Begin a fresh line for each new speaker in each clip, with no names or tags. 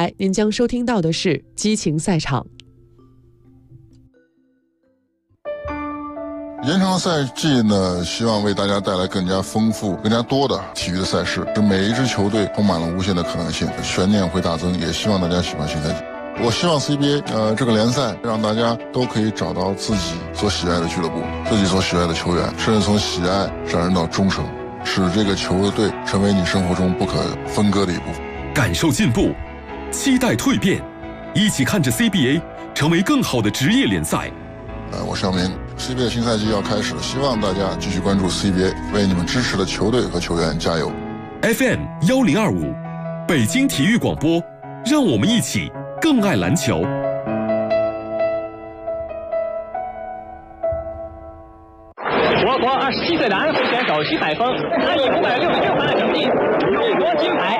来您将收听到的是激情赛场。
延长赛季呢，希望为大家带来更加丰富、更加多的体育的赛事，使每一支球队充满了无限的可能性，悬念会大增。也希望大家喜欢新赛季。我希望 CBA 这个联赛让大家都可以找到自己所喜爱的俱乐部，自己所喜爱的球员，甚至从喜爱上升到忠诚，使这个球队成为你生活中不可分割的一部分。
感受进步，期待蜕变，一起看着 CBA 成为更好的职业联赛。
我是姚明。CBA 新赛季要开始了，希望大家继续关注 CBA， 为你们支持的球队和球员加油。
FM 1025，北京体育广播，让我们一起更爱篮球。
我国27岁的安徽选手徐载峰，他以566分的成绩勇夺金牌。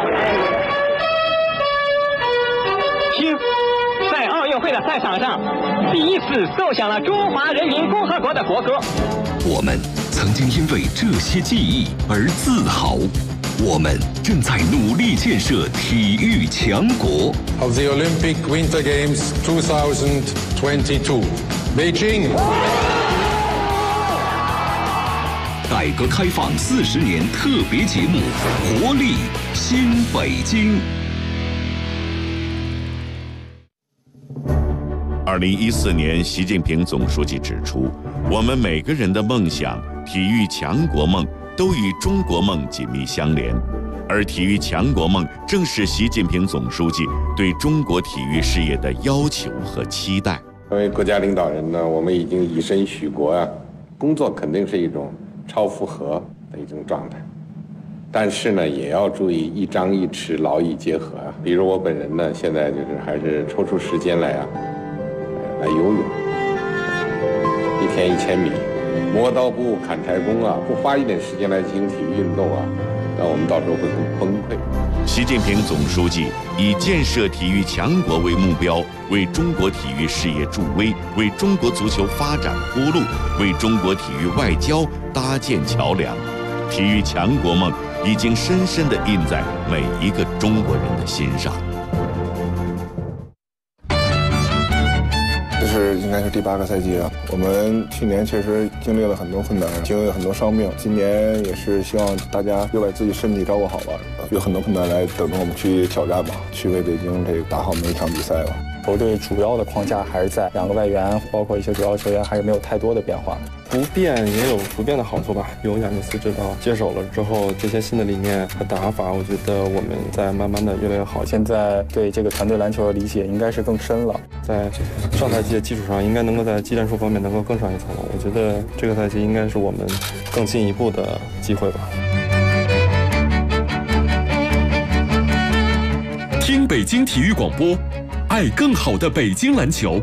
在奥运会的赛场上，第一次奏响了中华人民共和国的国歌。
我们曾经因为这些记忆而自豪，我们正在努力建设体育强国。
Of the Olympic Winter Games 2022, Beijing。
改革开放40年特别节目《活力新北京》。
2014年，习近平总书记指出，我们每个人的梦想、体育强国梦都与中国梦紧密相连，而体育强国梦正是习近平总书记对中国体育事业的要求和期待。
作为国家领导人呢，我们已经以身许国啊，工作肯定是一种超负荷的一种状态，但是呢，也要注意一张一弛，劳逸结合啊。比如我本人呢，现在就是还是抽出时间来游泳，1天1000米，磨刀不误砍柴工啊，不花一点时间来进行体育运动啊，那我们到时候会很崩溃。
习近平总书记以建设体育强国为目标，为中国体育事业助威，为中国足球发展铺路，为中国体育外交搭建桥梁。体育强国梦已经深深地印在每一个中国人的心上。
应该是第8个赛季了。我们去年确实经历了很多困难，经历了很多伤病。今年也是希望大家又把自己身体照顾好吧，有很多困难来等着我们去挑战吧，去为北京打好每一场比赛吧。
球队主要的框架还是在2个外援，包括一些主要球员还是没有太多的变化。
不变也有不变的好处吧。有亚尼斯指导接手了之后，这些新的理念和打法，我觉得我们在慢慢的越来越好。
现在对这个团队篮球的理解应该是更深了，
在上赛季的基础上，应该能够在技战术方面能够更上一层楼。我觉得这个赛季应该是我们更进一步的机会吧。
听北京体育广播，爱更好的北京篮球。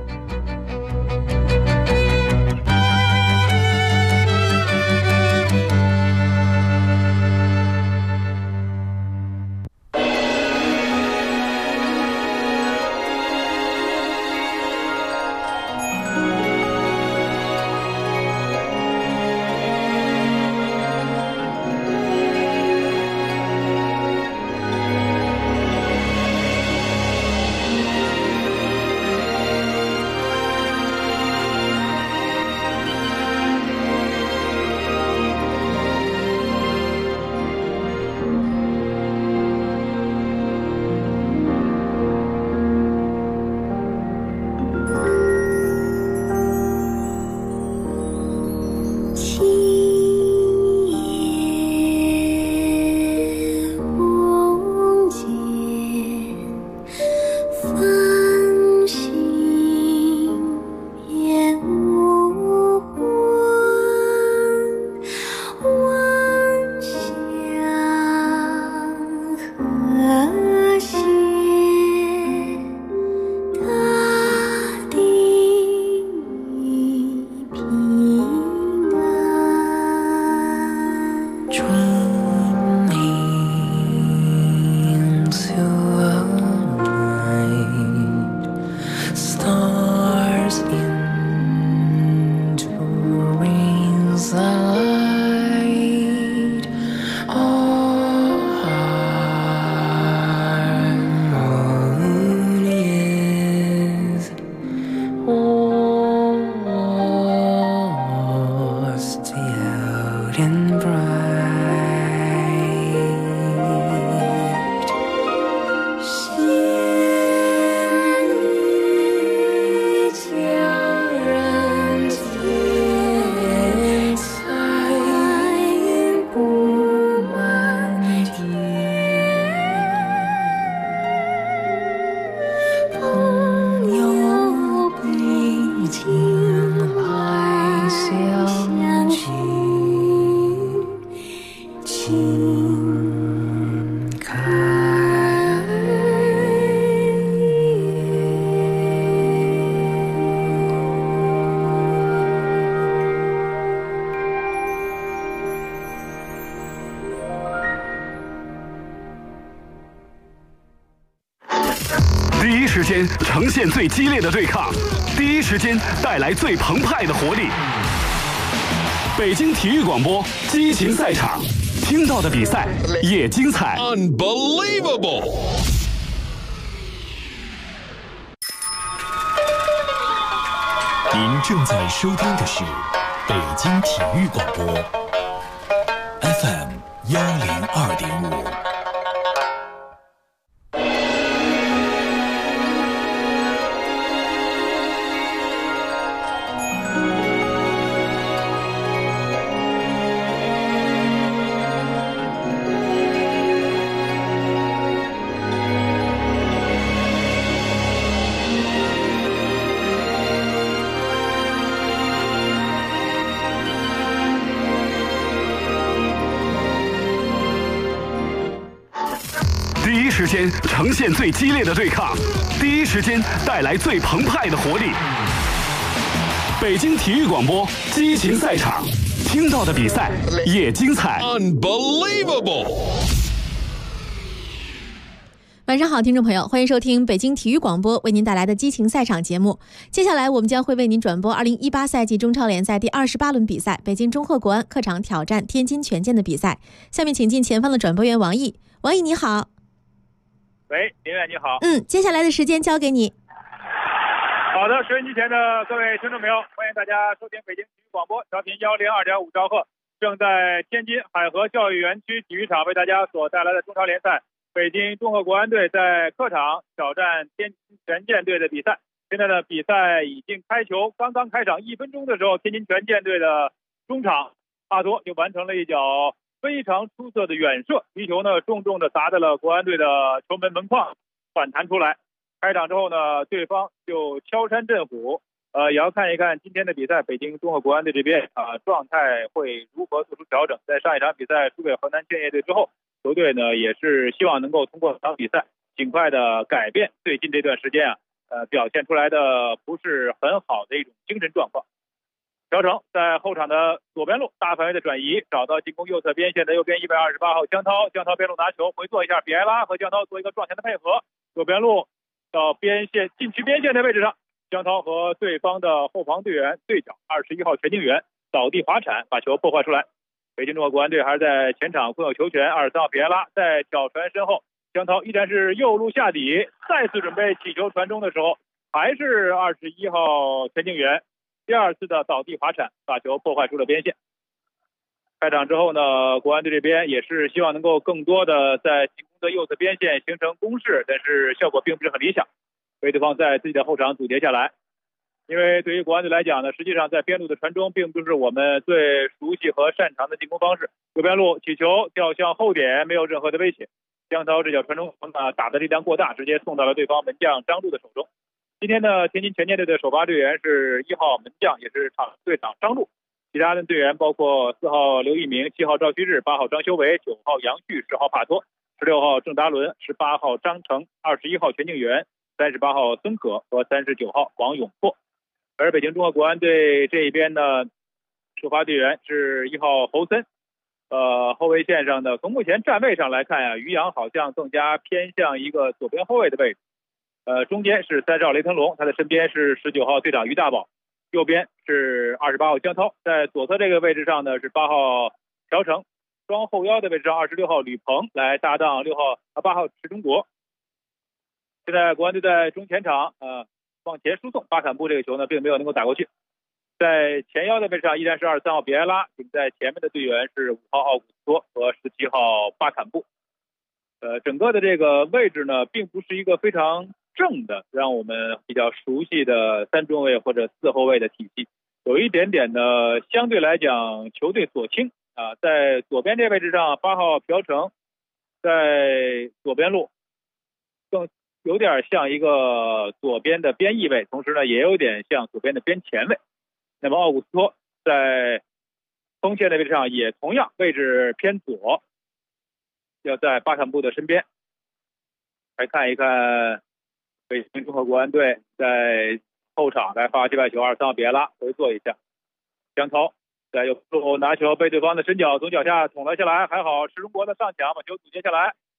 第一时间呈现最激烈的对抗，第一时间带来最澎湃的活力。北京体育广播激情赛场，听到的比赛也精彩。
Unbelievable！
您正在收听的是北京体育广播 FM 102.5。
第一时间呈现最激烈的对抗，第一时间带来最澎湃的活力。北京体育广播激情赛场，听到的比赛也精彩。
Unbelievable！
晚上好，听众朋友，欢迎收听北京体育广播为您带来的激情赛场节目。接下来我们将会为您转播2018赛季中超联赛第28轮比赛，北京中赫国安客场挑战天津权健的比赛。下面请进前方的转播员王毅。王毅你好。
喂，林远你好。
接下来的时间交给你。
好的，收音机前的各位听众朋友，欢迎大家收听北京体育广播调频102.5兆赫，正在天津海河教育园区体育场为大家所带来的中超联赛，北京中赫国安队在客场挑战天津权健队的比赛。现在的比赛已经开球，刚刚开场1分钟的时候，天津权健队的中场阿多就完成了一脚非常出色的远射，皮球呢重重的砸在了国安队的球门门框，反弹出来。开场之后呢，对方就敲山震虎，也要看一看今天的比赛，北京中赫国安队这边状态会如何做出调整。在上一场比赛输给河南建业队之后，球队呢也是希望能够通过这场比赛尽快的改变最近这段时间表现出来的不是很好的一种精神状况。朴成在后场的左边路大范围的转移，找到进攻右侧边线的右边128号江涛，江涛边路拿球回做一下，比埃拉和江涛做一个撞前的配合，左边路到边线禁区边线的位置上，江涛和对方的后防队员对角21号全敬元倒地滑铲把球破坏出来。北京中赫国安队还是在前场控有球权，23号比埃拉在挑传身后，江涛依然是右路下底，再次准备起球传中的时候，还是21号全敬元第二次的倒地滑铲把球破坏出了边线。开场之后呢，国安队这边也是希望能够更多的在进攻的右侧边线形成攻势，但是效果并不是很理想，被对方在自己的后场阻截下来。因为对于国安队来讲呢，实际上在边路的传中并不是我们最熟悉和擅长的进攻方式。右边路起球掉向后点，没有任何的威胁。江涛这脚传中打的力量过大，直接送到了对方门将张璐的手中。今天的天津权健队的首发队员是1号门将，也是队长张璐。其他的队员包括4号刘一鸣、7号赵旭日、8号张修为、9号杨旭、10号帕托、16号郑达伦、18号张成、21号全敬元、38号孙可和39号王永珀。而北京中赫国安队这一边呢，首发队员是1号侯森。后卫线上的从目前站位上来看于洋好像更加偏向一个左边后卫的位置。中间是30号雷腾龙，他的身边是19号队长于大宝，右边是28号江涛，在左侧这个位置上呢是8号朴成，双后腰的位置上26号吕鹏来搭档8号池中国。现在国安队在中前场往前输送，巴坎布这个球呢并没有能够打过去。在前腰的位置上依然是23号比埃拉，顶在前面的队员是5号奥古斯托和17号巴坎布。整个的这个位置呢并不是一个非常正的让我们比较熟悉的3中卫或者4后卫的体系，有一点点的相对来讲球队左倾在左边这位置上8号朴成在左边路更有点像一个左边的边翼位，同时呢也有点像左边的边前卫。那么奥古斯托在锋线的位置上也同样位置偏左，要在巴坎布的身边。来看一看北京中赫国安队在后场来发接外球，23号比埃拉回做一下，江涛在右路拿球被对方的身脚从脚下捅了下来，还好石中国的上抢把球阻截下来，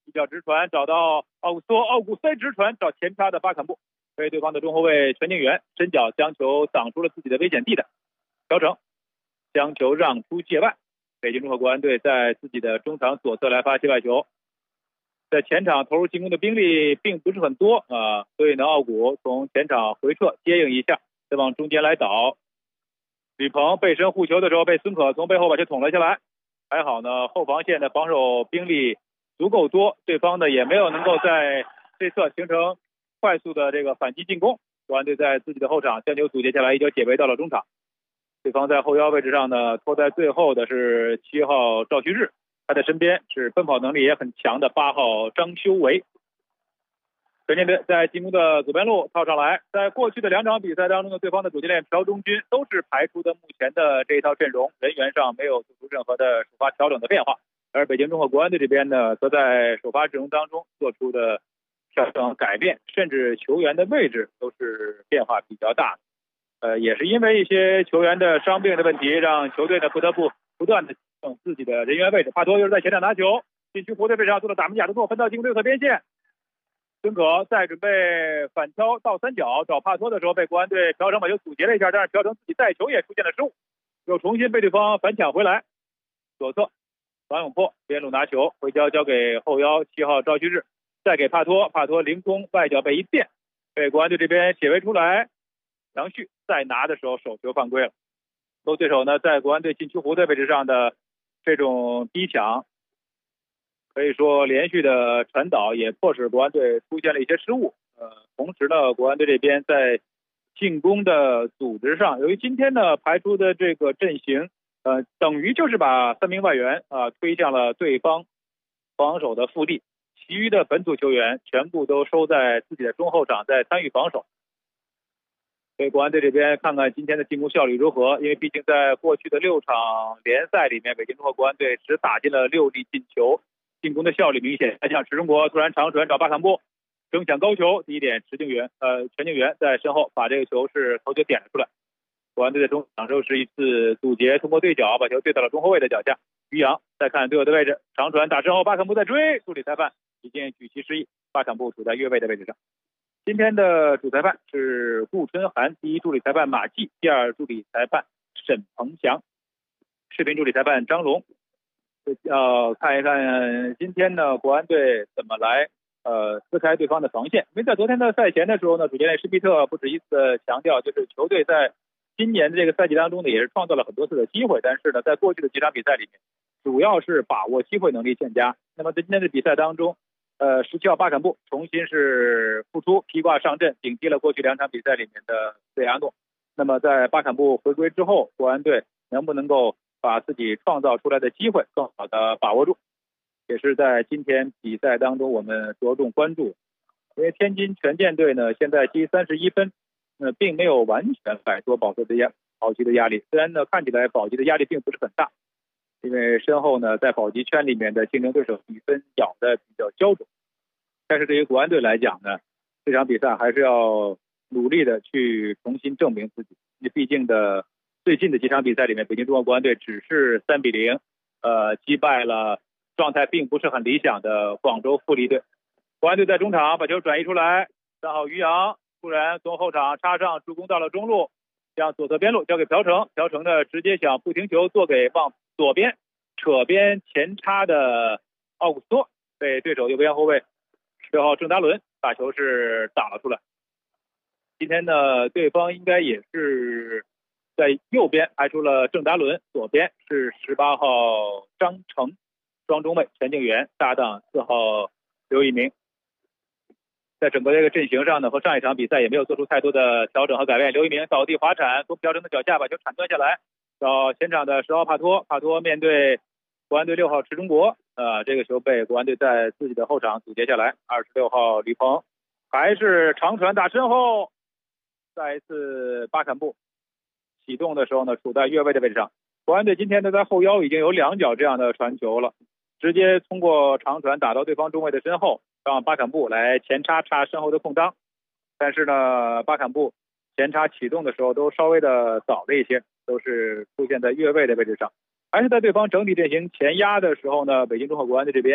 一脚直传找到奥古斯直传找前插的巴坎布，被对方的中后卫全敬元伸脚将球挡出了自己的危险地带，调整将球让出界外。北京中赫国安队在自己的中场左侧来发界外球，在前场投入进攻的兵力并不是很多所以呢，奥古从前场回撤接应一下，再往中间来倒。吕鹏背身护球的时候被孙可从背后把球捅了下来，还好呢，后防线的防守兵力足够多，对方呢也没有能够在这侧形成快速的这个反击进攻。国安队在自己的后场将球阻截下来，一脚解围到了中场。对方在后腰位置上呢，拖在最后的是7号赵旭日，他的身边是奔跑能力也很强的8号张修为。全舰队在进攻的左边路套上来，在过去的2场比赛当中呢，对方的主教练朴忠军都是排出的目前的这一套阵容，人员上没有做出任何的首发调整的变化。而北京中赫国安队这边呢，则在首发阵容当中做出的调整改变，甚至球员的位置都是变化比较大的。也是因为一些球员的伤病的问题，让球队呢不得不不断的调整自己的人员位置。帕托又是在前场拿球，禁区弧队位置上做了打门假动作，分到进攻对侧边线。孙可在准备反挑倒三角找帕托的时候，被国安队朴成把球阻截了一下，但是朴成自己带球也出现了失误，又重新被对方反抢回来。左侧王永珀边路拿球回交给后腰7号赵旭日，再给帕托凌空外脚背一垫，被国安队这边解围出来。杨旭再拿的时候手球犯规了，对手呢在国安队禁区弧队位置上的这种逼抢，可以说连续的传导也迫使国安队出现了一些失误。同时呢，国安队这边在进攻的组织上，由于今天呢排出的这个阵型，等于就是把3名外援推向了对方防守的腹地，其余的本土球员全部都收在自己的中后场在参与防守。所以国安队这边看看今天的进攻效率如何，因为毕竟在过去的6场联赛里面，北京中赫国安队只打进了6粒进球，进攻的效率明显下降。池中国突然长传找巴坎布，争抢高球，第一点全敬元在身后把这个球是头球点了出来。国安队的中场又是一次阻截，通过对角把球对到了中后卫的脚下。于洋再看队友的位置，长传打身后，巴坎布在追，助理裁判已经举旗示意，巴坎布处在越位的位置上。今天的主裁判是顾春涵，第一助理裁判马季，第二助理裁判沈鹏翔，视频助理裁判张龙。看一看今天呢国安队怎么来撕开对方的防线。因为在昨天的赛前的时候呢，主教练施皮特不止一次强调，就是球队在今年的这个赛季当中呢，也是创造了很多次的机会，但是呢，在过去的几场比赛里面，主要是把握机会能力欠佳。那么在今天的比赛当中，17号巴坎布重新是复出，披挂上阵，顶替了过去2场比赛里面的贝阿诺。那么在巴坎布回归之后，国安队能不能够把自己创造出来的机会更好的把握住，也是在今天比赛当中我们着重关注。因为天津权健队呢现在积31分，并没有完全摆脱保级的压力。虽然呢看起来保级的压力并不是很大，因为身后呢在保级圈里面的竞争对手比分咬的比较焦灼，但是对于国安队来讲呢，这场比赛还是要努力的去重新证明自己。毕竟的最近的几场比赛里面，北京中赫国安队只是3-0击败了状态并不是很理想的广州富力队。国安队在中场把球转移出来，3号于洋突然从后场插上助攻到了中路，将左侧边路交给朴成的直接想不停球做给往左边扯边前插的奥古斯托，被对手右边后卫6号郑达伦把球是打了出来。今天呢对方应该也是在右边排出了郑达伦，左边是18号张成，双中卫全敬元搭档4号刘一鸣。在整个这个阵型上呢，和上一场比赛也没有做出太多的调整和改变。刘一鸣倒地滑铲，从朴成的脚下把球铲断下来，到前场的10号帕托面对国安队6号池中国，这个球被国安队在自己的后场阻截下来。26号吕鹏还是长传打身后，再一次巴坎布启动的时候呢，处在越位的位置上。国安队今天呢在后腰已经有2脚这样的传球了，直接通过长传打到对方中卫的身后，让巴坎布来前插身后的空当。但是呢，巴坎布前插启动的时候都稍微的早了一些，都是出现在越位的位置上。还是在对方整体阵型前压的时候呢，北京中赫国安队这边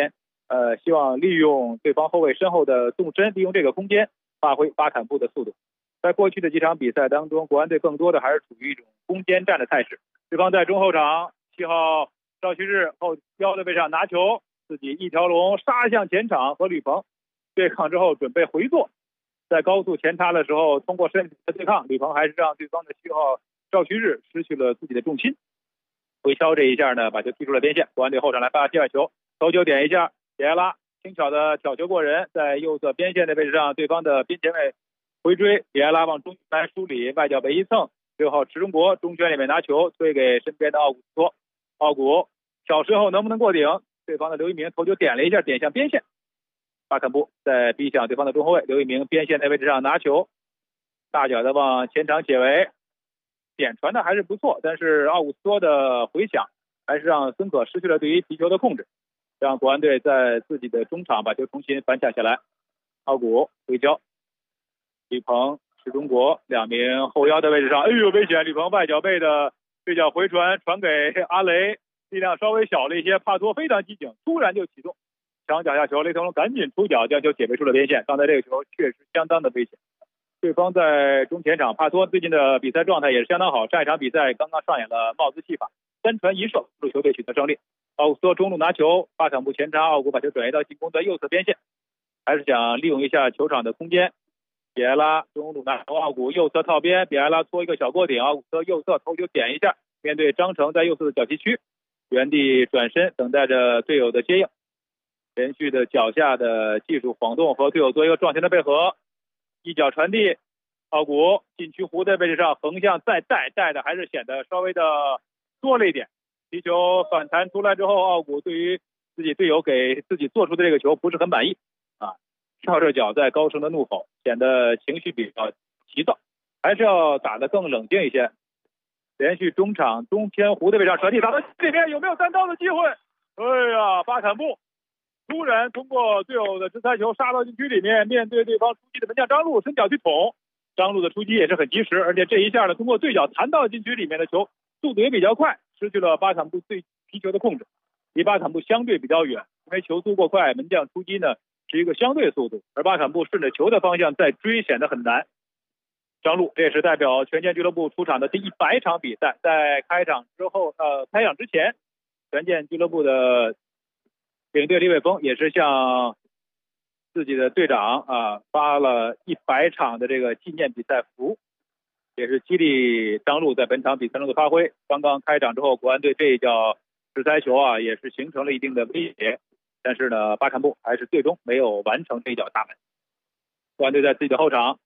希望利用对方后卫身后的纵深，利用这个空间发挥巴坎布的速度。在过去的几场比赛当中，国安队更多的还是处于一种攻坚战的态势。对方在中后场7号赵旭日后腰的位置上拿球，自己一条龙杀向前场，和吕鹏对抗之后准备回做，在高速前插的时候，通过身体的对抗，吕鹏还是让对方的7号赵旭日失去了自己的重心。回敲这一下呢，把球踢出了边线。国安队后场来发界外球，头球点一下，比埃拉轻巧的挑球过人，在右侧边线的位置上，对方的边前卫回追，比埃拉往中来梳理，外脚背一蹭，6号池中国中圈里面拿球推给身边的奥古斯托，奥古挑身后能不能过顶？对方的刘一鸣头球点了一下，点向边线。巴坎布在逼向对方的中后卫，刘一鸣边线的位置上拿球，大脚的往前场解围，点传的还是不错，但是奥古斯托的回响还是让孙可失去了对于皮球的控制，让国安队在自己的中场把球重新反抢下来。奥古回交，吕鹏、池中国两名后腰的位置上，危险！吕鹏外脚背的对角回传传给阿雷，力量稍微小了一些，帕托非常机警，突然就启动抢脚下球，雷腾龙赶紧出脚将球解围出了边线。刚才这个球确实相当的危险。对方在中前场，帕托最近的比赛状态也是相当好，上一场比赛刚刚上演了帽子戏法，3传1射，助球队取得胜利。奥古斯托中路拿球，巴坎布前插，奥古把球转移到进攻的右侧边线，还是想利用一下球场的空间。比埃拉中路拿球，奥古右侧套边，比埃拉搓一个小过顶，奥古斯托右侧头球点一下，面对张成在右侧的脚旗区，原地转身等待着队友的接应，连续的脚下的技术晃动和队友做一个撞前的配合，一脚传递，奥古禁区弧的位置上横向再带的还是显得稍微的多了一点。皮球反弹出来之后，奥古对于自己队友给自己做出的这个球不是很满意啊，跳着脚在高声的怒吼，显得情绪比较急躁，还是要打得更冷静一些。连续中场中偏弧的位置上传递，打到这边有没有单刀的机会？巴坎布突然通过队友的直塞球杀到禁区里面，面对对方出击的门将张路伸脚去捅，张路的出击也是很及时，而且这一下呢，通过对角弹到禁区里面的球速度也比较快，失去了巴坎布对皮球的控制，离巴坎布相对比较远，因为球速过快，门将出击呢是一个相对速度，而巴坎布顺着球的方向再追显得很难。张路这也是代表权健俱乐部出场的第100场比赛，在开场之前，权健俱乐部的领队李伟峰也是向自己的队长发了100场的这个纪念比赛服，也是激励张路在本场比赛中的发挥。刚刚开场之后，国安队这一脚直塞球也是形成了一定的威胁，但是呢，巴坎布还是最终没有完成这一脚大门。国安队在自己的后场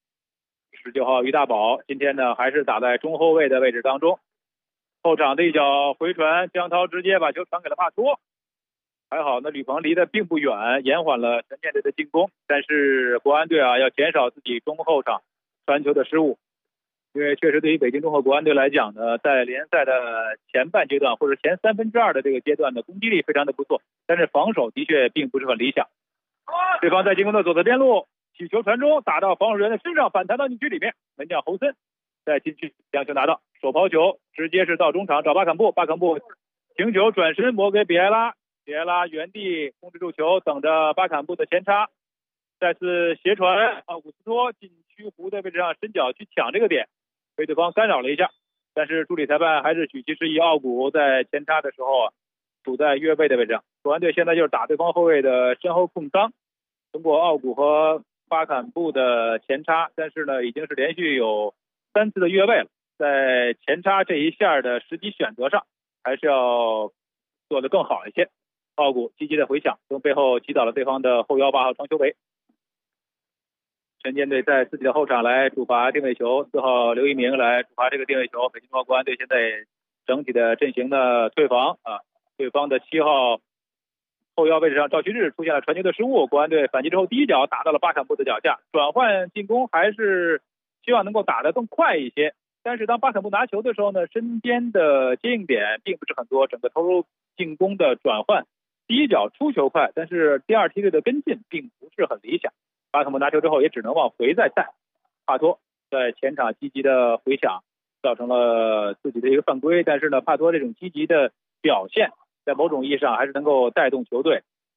，19号于大宝今天呢还是打在中后卫的位置当中，后场的一脚回传，江涛直接把球传给了帕托，还好呢，吕鹏离得并不远，延缓了权健队的进攻，但是国安队要减少自己中后场传球的失误，因为确实对于北京中赫国安队来讲呢，在联赛的前半阶段或者前2/3的这个阶段的攻击力非常的不错，但是防守的确并不是很理想。对方在进攻的左侧边路起球传中，打到防守人的身上，反弹到禁区里面，门将侯森在禁区将球拿到，手抛球直接是到中场找巴坎布，巴坎布停球转身磨给比埃拉，比埃拉原地控制住球，等着巴坎布的前插，再次斜传，奥古斯托禁区弧的位置上伸脚去抢这个点，被对方干扰了一下，但是助理裁判还是举旗示意，奥古在前插的时候处在越位的位置上。国安队现在就是打对方后卫的身后空当，通过奥古和巴坎布的前插，但是呢已经是连续有3次的越位了，在前插这一下的实际选择上还是要做得更好一些。奥古积极的回抢，从背后击倒了对方的后腰8号张修为。权健队在自己的后场来主罚定位球，4号刘一鸣来主罚这个定位球。北京国安队现在整体的阵型的退防对方的7号后腰位置上赵旭日出现了传球的失误，国安队反击之后第一脚打到了巴坎布的脚下，转换进攻还是希望能够打得更快一些，但是当巴坎布拿球的时候呢，身边的接应点并不是很多，整个投入进攻的转换第一脚出球快，但是第二梯队的跟进并不是很理想，巴坎布拿球之后也只能往回再带，帕托在前场积极的回抢造成了自己的一个犯规，但是呢，帕托这种积极的表现在某种意义上还是能够带动球队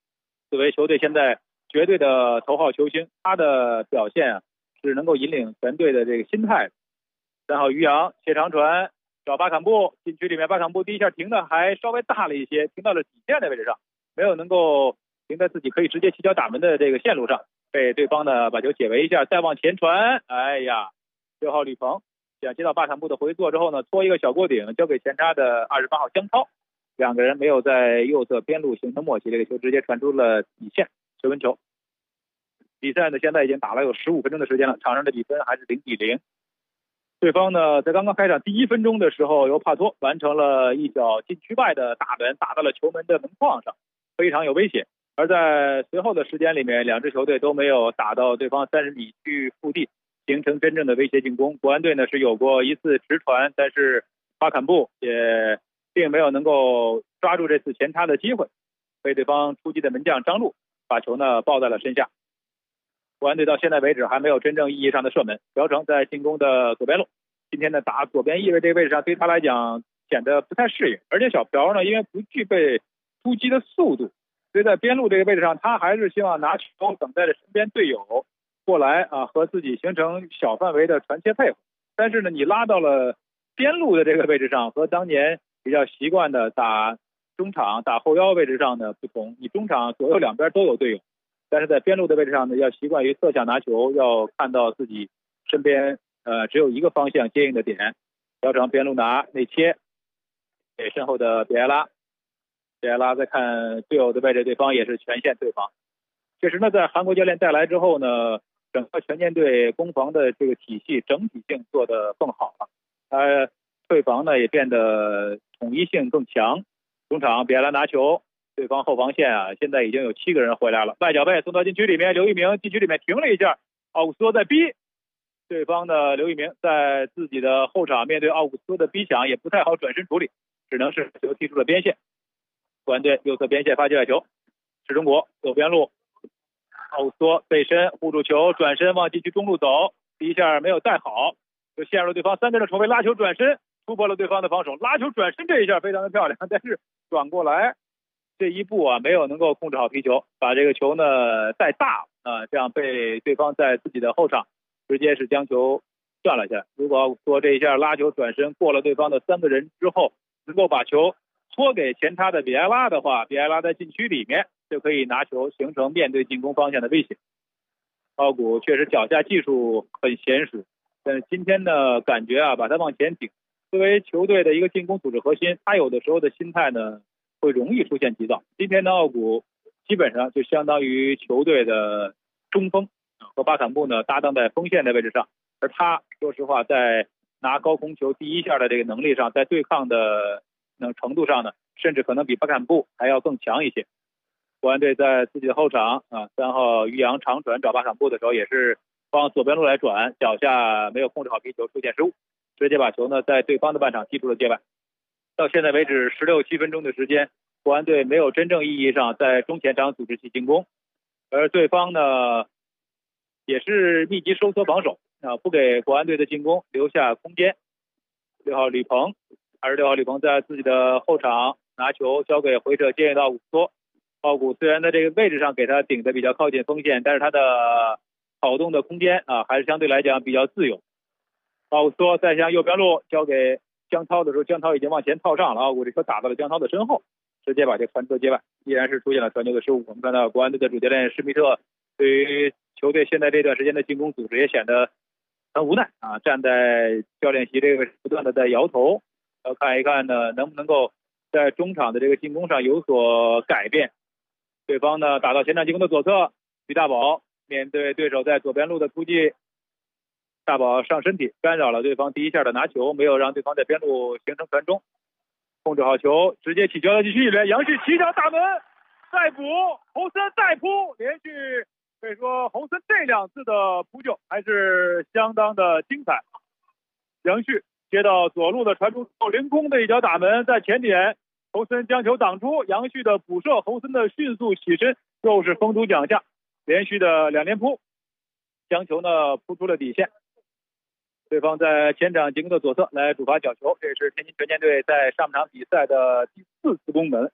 作为球队现在绝对的头号球星，他的表现啊是能够引领全队的这个心态。3号于洋切长传找巴坎布，禁区里面巴坎布第一下停的还稍微大了一些，停到了底线的位置上，没有能够停在自己可以直接起脚打门的这个线路上，被对方呢把球解围一下，再往前传，哎呀，6号吕鹏想接到巴坎布的回做之后呢，搓一个小锅顶交给前插的28号江涛，两个人没有在右侧边路形成默契，这个球直接传出了底线，球温球。比赛呢现在已经打了有15分钟的时间了，场上的比分还是0-0。对方呢在刚刚开场第1分钟的时候，由帕托完成了一脚禁区外的打门，打到了球门的门框上，非常有危险。而在随后的时间里面，两支球队都没有打到对方30米去腹地，形成真正的威胁进攻。国安队呢是有过一次直传，但是巴坎布也并没有能够抓住这次前插的机会，被对方出击的门将张路把球呢抱在了身下。国安队到现在为止还没有真正意义上的射门。朴成在进攻的左边路，今天呢打左边翼位这个位置上，对他来讲显得不太适应，而且小朴呢因为不具备突击的速度，所以在边路这个位置上，他还是希望拿球等待着身边队友过来啊，和自己形成小范围的传切配合。但是呢，你拉到了边路的这个位置上，和当年比较习惯的打中场、打后腰位置上的不同。你中场左右两边都有队友，但是在边路的位置上呢，要习惯于侧向拿球，要看到自己身边只有一个方向接应的点。朴成边路拿内切给身后的比埃拉。比埃拉再看队友的位置，对方也是全线对防。确实呢，在韩国教练带来之后呢，整个全舰队攻防的这个体系整体性做得更好了，退防呢也变得统一性更强。中场比埃拉拿球，对方后防线啊现在已经有7个人回来了，外脚背送到禁区里面，刘一鸣禁区里面停了一下，奥古斯托在逼对方的刘一鸣，在自己的后场面对奥古斯托的逼抢也不太好转身处理，只能是球踢出了边线。国安队右侧边线发起来球，是中国左边路，奥古斯托背身护住球，转身往禁区中路走，第一下没有带好，就陷入对方3个人的重围，拉球转身突破了对方的防守，拉球转身这一下非常的漂亮，但是转过来这一步啊没有能够控制好皮球，把这个球呢带大这样被对方在自己的后场直接是将球断了下来。如果奥古斯托这一下拉球转身过了对方的3个人之后，能够把球搓给前插的比埃拉的话，比埃拉在禁区里面就可以拿球形成面对进攻方向的威胁。奥古确实脚下技术很娴熟，但是今天呢感觉啊把他往前顶，作为球队的一个进攻组织核心，他有的时候的心态呢会容易出现急躁。今天的奥古基本上就相当于球队的中锋，和巴坎布呢搭档在锋线的位置上，而他说实话在拿高空球第一下的这个能力上，在对抗的程度上呢，甚至可能比巴坎布还要更强一些。国安队在自己的后场3号于洋长传找巴坎布的时候，也是往左边路来转，脚下没有控制好皮球，出现失误，直接把球呢在对方的半场踢出了界外。到现在为止16-7分钟的时间，国安队没有真正意义上在中前场组织起进攻，而对方呢也是密集收缩防守不给国安队的进攻留下空间。6号吕鹏26号吕鹏在自己的后场拿球交给回撤接应到奥古斯托。奥古虽然在这个位置上给他顶的比较靠近锋线，但是他的跑动的空间还是相对来讲比较自由。奥古斯托再向右边路交给江涛的时候，江涛已经往前套上了，奥古这球打到了江涛的身后，直接把这传出界外，依然是出现了传球的失误。我们看到国安队的主教练施密特对于球队现在这段时间的进攻组织也显得很无奈站在教练席这个不断的在摇头，要看一看呢能不能够在中场的这个进攻上有所改变。对方呢打到前场进攻的左侧，于大宝面对对手在左边路的突击，大宝上身体干扰了对方第一下的拿球，没有让对方在边路形成传中，控制好球，直接起球到禁区里面，杨旭起脚打门，再补，侯森再扑，连续可以说侯森这2次的扑救还是相当的精彩。杨旭接到左路的传出后，凌空的一脚打门，在前点侯森将球挡出，杨旭的补射，侯森的迅速起身，又是封堵脚下，连续的2连扑，将球呢扑出了底线。对方在前场进攻的左侧来主罚角球，这是天津权健队在上场比赛的第4次攻门。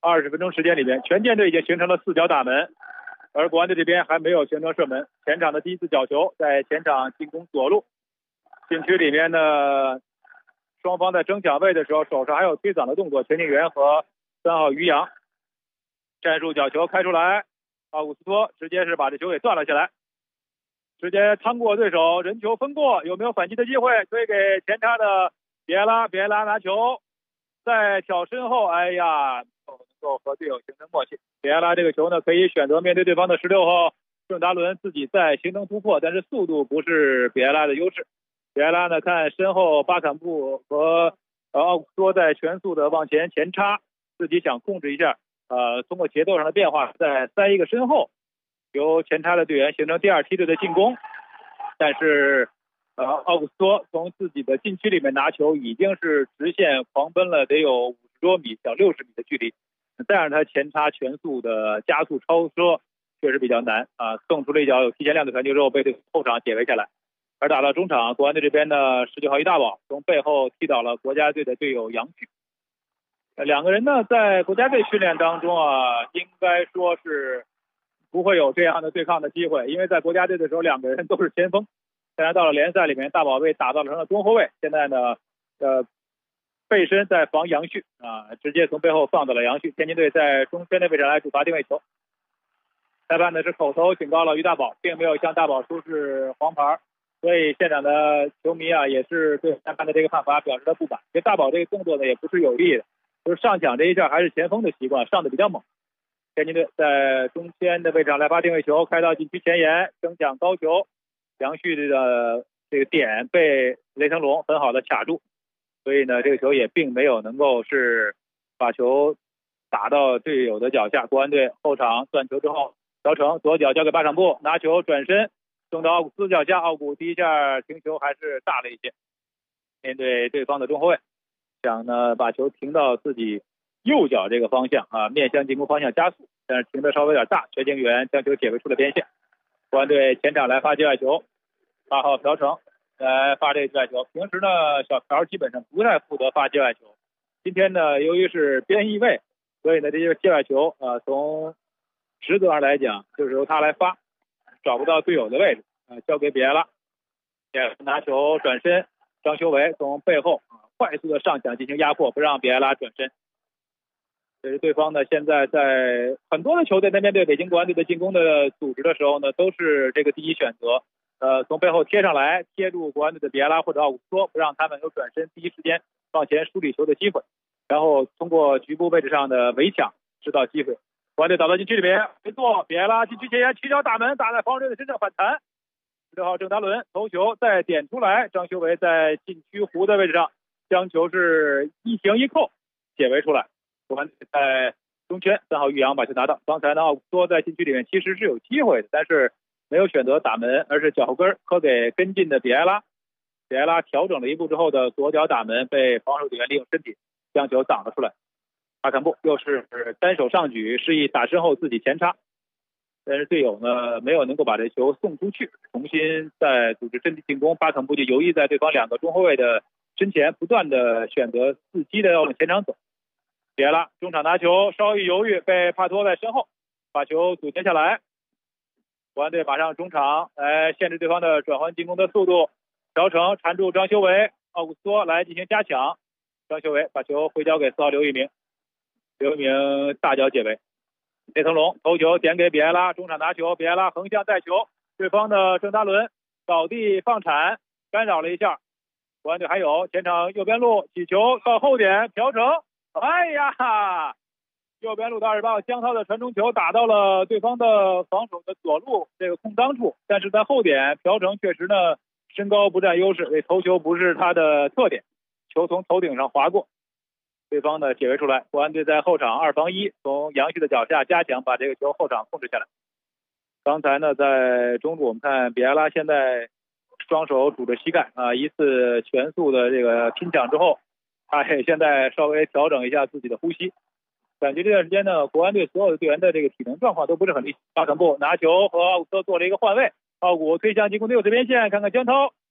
20分钟时间里面，全舰队已经形成了4脚打门，而国安队这边还没有形成射门。前场的第一次角球在前场进攻左路禁区里面呢，双方在争抢位的时候手上还有推搡的动作，陈定元和3号于洋。战术角球开出来，奥古斯托直接是把这球给断了下来，直接趟过对手，人球分过，有没有反击的机会？推给前插的比埃拉，比埃拉拿球在挑身后，哎呀，能够和队友形成默契。比埃拉这个球呢，可以选择面对对方的16号郑达伦自己再形成突破，但是速度不是比埃拉的优势。比埃拉呢，看身后巴坎布和奥古斯托在全速的往前插，自己想控制一下，通过节奏上的变化，再塞一个身后，由前插的队员形成第2梯队的进攻。但是奥古斯托从自己的禁区里面拿球，已经是直线狂奔了得有50多米，小60米的距离，再让他前插全速的加速超车，确实比较难啊！送出了一脚有提前亮的传球之后，被对后场解围下来。而打到中场，国安队这边的19号于大宝从背后踢倒了国家队的队友杨旭。两个人呢，在国家队训练当中啊，应该说是不会有这样的对抗的机会，因为在国家队的时候，两个人都是前锋。现在到了联赛里面，大宝被打造成了中后卫，现在呢，背身在防杨旭啊，直接从背后放到了杨旭。天津队在中间的位置来主罚定位球。裁判呢是口头警告了于大宝，并没有向大宝出示黄牌。所以现场的球迷啊，也是对裁判的这个判罚表示了不满。这大宝这个动作呢，也不是有意的，就是上抢这一下还是前锋的习惯，上的比较猛。天津队在中间的位置上来发定位球，开到禁区前沿，争抢高球，杨旭的这个点被雷腾龙很好的卡住，所以呢，这个球也并没有能够是把球打到队友的脚下。国安队后场断球之后，姚成左脚交给巴场布，拿球转身送到奥古斯脚下，奥古第一下停球还是大了一些，面对对方的中后卫，想呢把球停到自己右脚这个方向啊，面向进攻方向加速，但是停的稍微有点大，全景员将球解围出了边线。国安队前场来发界外球，8号朴成来发这个界外球。平时呢，小朴基本上不太负责发界外球，今天呢，由于是边翼位，所以呢，这些界外球从职责上来讲，就是由他来发，找不到队友的位置，交给比埃拉，拿球转身，张修为从背后快速的上抢进行压迫，不让比埃拉转身。这是对方呢，现在在很多的球队在面对北京国安队的进攻的组织的时候呢，都是这个第一选择，从背后贴上来，贴住国安队的比埃拉或者奥古斯托，不让他们有转身第一时间往前梳理球的机会，然后通过局部位置上的围抢制造机会。国安队打到禁区里面，没错，比埃拉禁区前沿起脚打门，打在防守队的身上反弹。16号郑达伦头球再点出来，张修为在禁区弧的位置上将球是一停一扣解围出来。国安队在中圈，3号于洋把球拿到。刚才呢，奥古斯托在禁区里面其实是有机会的，但是没有选择打门，而是脚后跟磕给跟进的比埃拉。比埃拉调整了一步之后的左脚打门，被防守队员利用身体将球挡了出来。巴坎布又是单手上举，示意打身后自己前插，但是队友呢没有能够把这球送出去，重新再组织阵地进攻。巴坎布就游移在对方2个中后卫的身前，不断的选择伺机的要往前场走。比埃拉中场拿球稍一犹豫，被帕托在身后把球阻截下来。国安队马上中场来限制对方的转换进攻的速度，朴成缠住张修为，奥古斯托来进行加抢，张修为把球回交给4号刘一鸣，刘一鸣大脚解围。雷腾龙头球点给比埃拉，中场拿球，比埃拉横向带球，对方的郑达伦倒地放铲干扰了一下。国安队还有前场右边路起球到后点，朴成哎呀，右边路的28号江涛的传中球打到了对方的防守的左路这个空当处，但是在后点朴成确实呢身高不占优势，这头球不是他的特点，球从头顶上划过，对方呢解围出来。国安队在后场2防1，从杨旭的脚下加强把这个球后场控制下来。刚才呢在中路我们看比埃拉现在双手拄着膝盖一次全速的这个拼抢之后，他也现在稍微调整一下自己的呼吸，感觉这段时间呢国安队所有的队员的这个体能状况都不是很理想。巴坎布拿球和奥古斯托做了一个换位，奥古推向进攻队右边线，看看江涛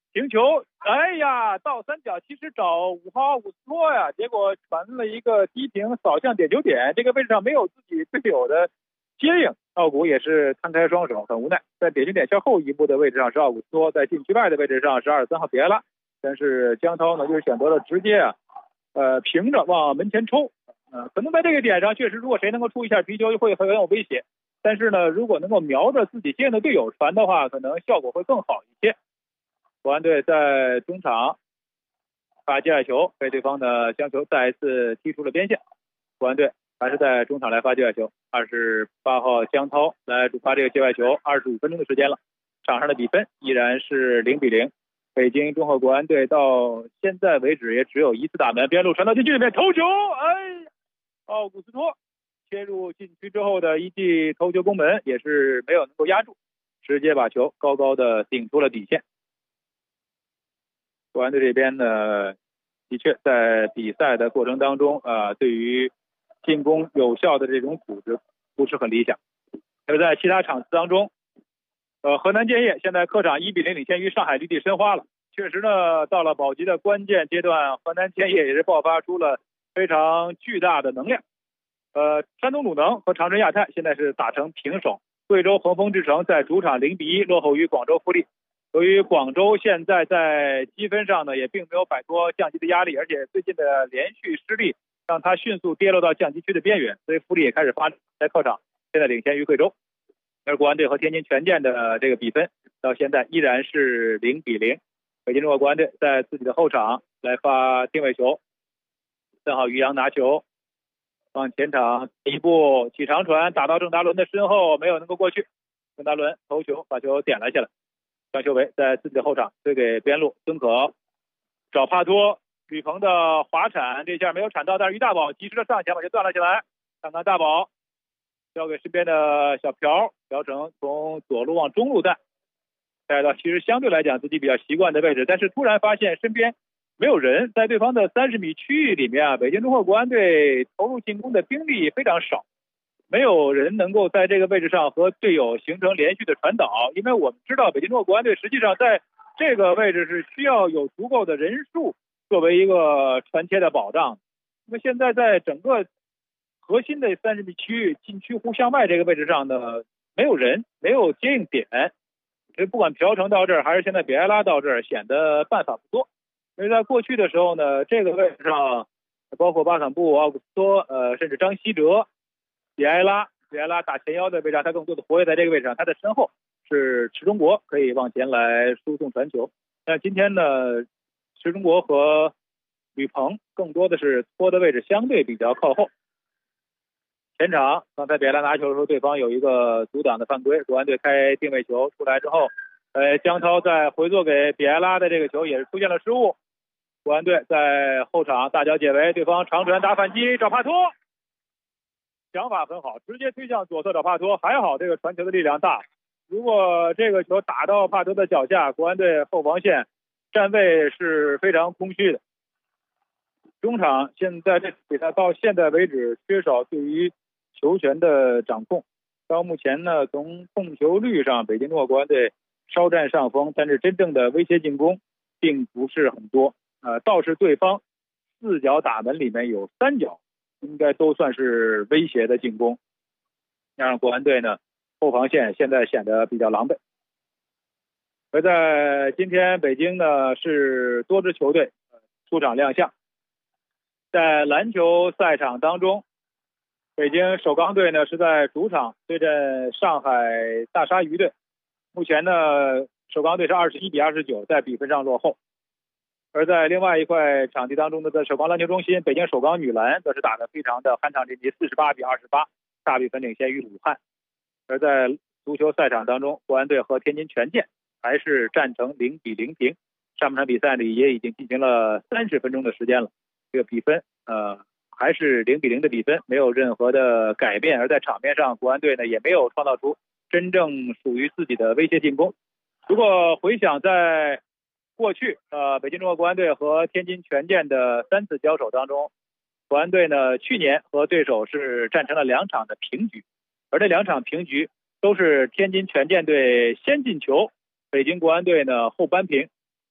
停球，哎呀，倒三角其实找5号伍斯托呀，结果传了一个低平扫向点球点，这个位置上没有自己队友的接应，奥古也是摊开双手，很无奈。在点球点向后一步的位置上是奥古斯托，在禁区外的位置上是23号别拉，但是江涛呢就是选择了直接平着往门前抽，可能在这个点上确实，如果谁能够出一下皮球会很有威胁，但是呢，如果能够瞄着自己接应的队友传的话，可能效果会更好一些。国安队在中场发界外球，被对方的将球再一次踢出了边线。国安队还是在中场来发界外球，28号江涛来主发这个界外球，25分钟的时间了，场上的比分依然是0-0。北京中赫国安队到现在为止也只有一次打门，边路传到禁区里面头球，奥古斯托切入禁区之后的一记头球攻门也是没有能够压住，直接把球高高的顶出了底线。国安队这边呢，的确在比赛的过程当中对于进攻有效的这种组织不是很理想。而在其他场次当中，河南建业现在客场1-0领先于上海绿地申花了。确实呢，到了保级的关键阶段，河南建业也是爆发出了非常巨大的能量。山东鲁能和长春亚泰现在是打成平手。贵州恒丰智诚在主场0-1落后于广州富力。由于广州现在在积分上呢也并没有摆脱降级的压力，而且最近的连续失利让他迅速跌落到降级区的边缘，所以富力也开始发展，在客场现在领先于贵州。而国安队和天津权健的这个比分到现在依然是0-0。北京中赫国安队在自己的后场来发定位球，3号于洋拿球往前场一步起长传打到郑达伦的身后，没有能够过去，郑达伦头球把球点了下来。张修为在自己的后场推给边路孙可，找帕托，吕鹏的滑铲这下没有铲到，但是于大宝及时的上前把球断了下来。看看大宝交给身边的小朴成从左路往中路带到其实相对来讲自己比较习惯的位置，但是突然发现身边没有人，在对方的30米区域里面北京中赫国安队投入进攻的兵力非常少，没有人能够在这个位置上和队友形成连续的传导，因为我们知道北京中赫国安队实际上在这个位置是需要有足够的人数作为一个传切的保障。那么现在在整个核心的30米区域禁区弧向外这个位置上呢，没有人，没有接应点，所以不管朴成到这儿还是现在比埃拉到这儿，显得办法不多。所以在过去的时候呢，这个位置上包括巴坎布、奥古斯托甚至张稀哲、比埃拉打前腰的位置上，他更多的活跃在这个位置上，他的身后是池中国可以往前来输送传球。但今天呢，池中国和吕鹏更多的是拖的位置相对比较靠后。前场刚才比埃拉拿球的时候，对方有一个阻挡的犯规，国安队开定位球出来之后，江涛在回做给比埃拉的这个球也是出现了失误。国安队在后场大脚解围，对方长传打反击找帕托，想法很好，直接推向左侧找帕托，还好这个传球的力量大，如果这个球打到帕托的脚下，国安队后防线站位是非常空虚的。中场现在这比赛到现在为止缺少对于球权的掌控，到目前呢，从控球率上北京中赫国安队稍占上风，但是真正的威胁进攻并不是很多，倒是对方4脚打门里面有3脚应该都算是威胁的进攻，让国安队呢后防线现在显得比较狼狈。而在今天北京呢是多支球队出场亮相，在篮球赛场当中，北京首钢队呢是在主场对阵上海大鲨鱼队，目前呢首钢队是21-29，在比分上落后。而在另外一块场地当中呢，在首钢篮球中心，北京首钢女篮则是打得非常的酣畅淋漓，48-28，大比分领先于武汉。而在足球赛场当中，国安队和天津权健还是战成0-0平。上半场比赛里也已经进行了30分钟的时间了，这个比分还是0-0的比分，没有任何的改变。而在场面上，国安队呢也没有创造出真正属于自己的威胁进攻。如果回想在过去北京中赫国安队和天津权健的3次交手当中，国安队呢去年和对手是战成了2场的平局，而这2场平局都是天津权健队先进球，北京国安队呢后扳平。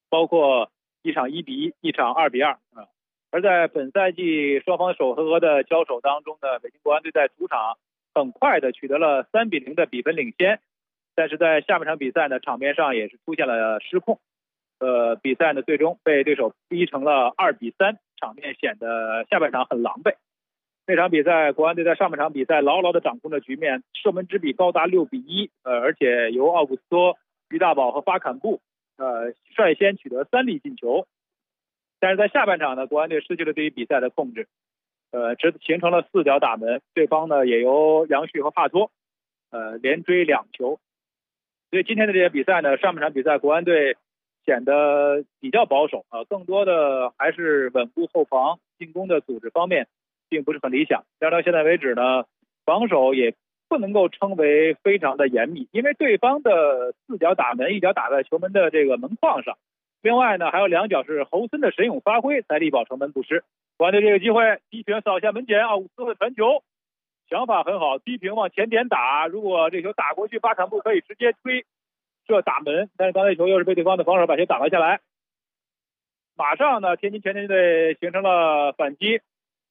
包括一场1-1，一场2-2啊。而在本赛季双方首回合的交手当中呢，北京国安队在主场很快的取得了3-0的比分领先，但是在下半场比赛呢，场面上也是出现了失控，比赛呢最终被对手逼成了2-3，场面显得下半场很狼狈。那场比赛，国安队在上半场比赛牢牢的掌控着局面，射门之比高达6-1，而且由奥古斯托、于大宝和巴坎布率先取得3粒进球。但是在下半场呢，国安队失去了对于比赛的控制，只形成了4脚打门，对方呢也由杨旭和帕托连追2球。所以今天的这些比赛呢，上半场比赛国安队显得比较保守更多的还是稳固后防，进攻的组织方面并不是很理想。但到现在为止呢，防守也不能够称为非常的严密，因为对方的4脚打门，一脚打在球门的这个门框上，另外呢还有2脚是侯森的神勇发挥才力保城门不失。国安队这个机会低平扫下门前，奥古斯托的传球想法很好，低平往前点打，如果这球打过去，巴坎布可以直接推射打门，但是刚才球又是被对方的防守把球挡了下来。马上呢，天津权健队形成了反击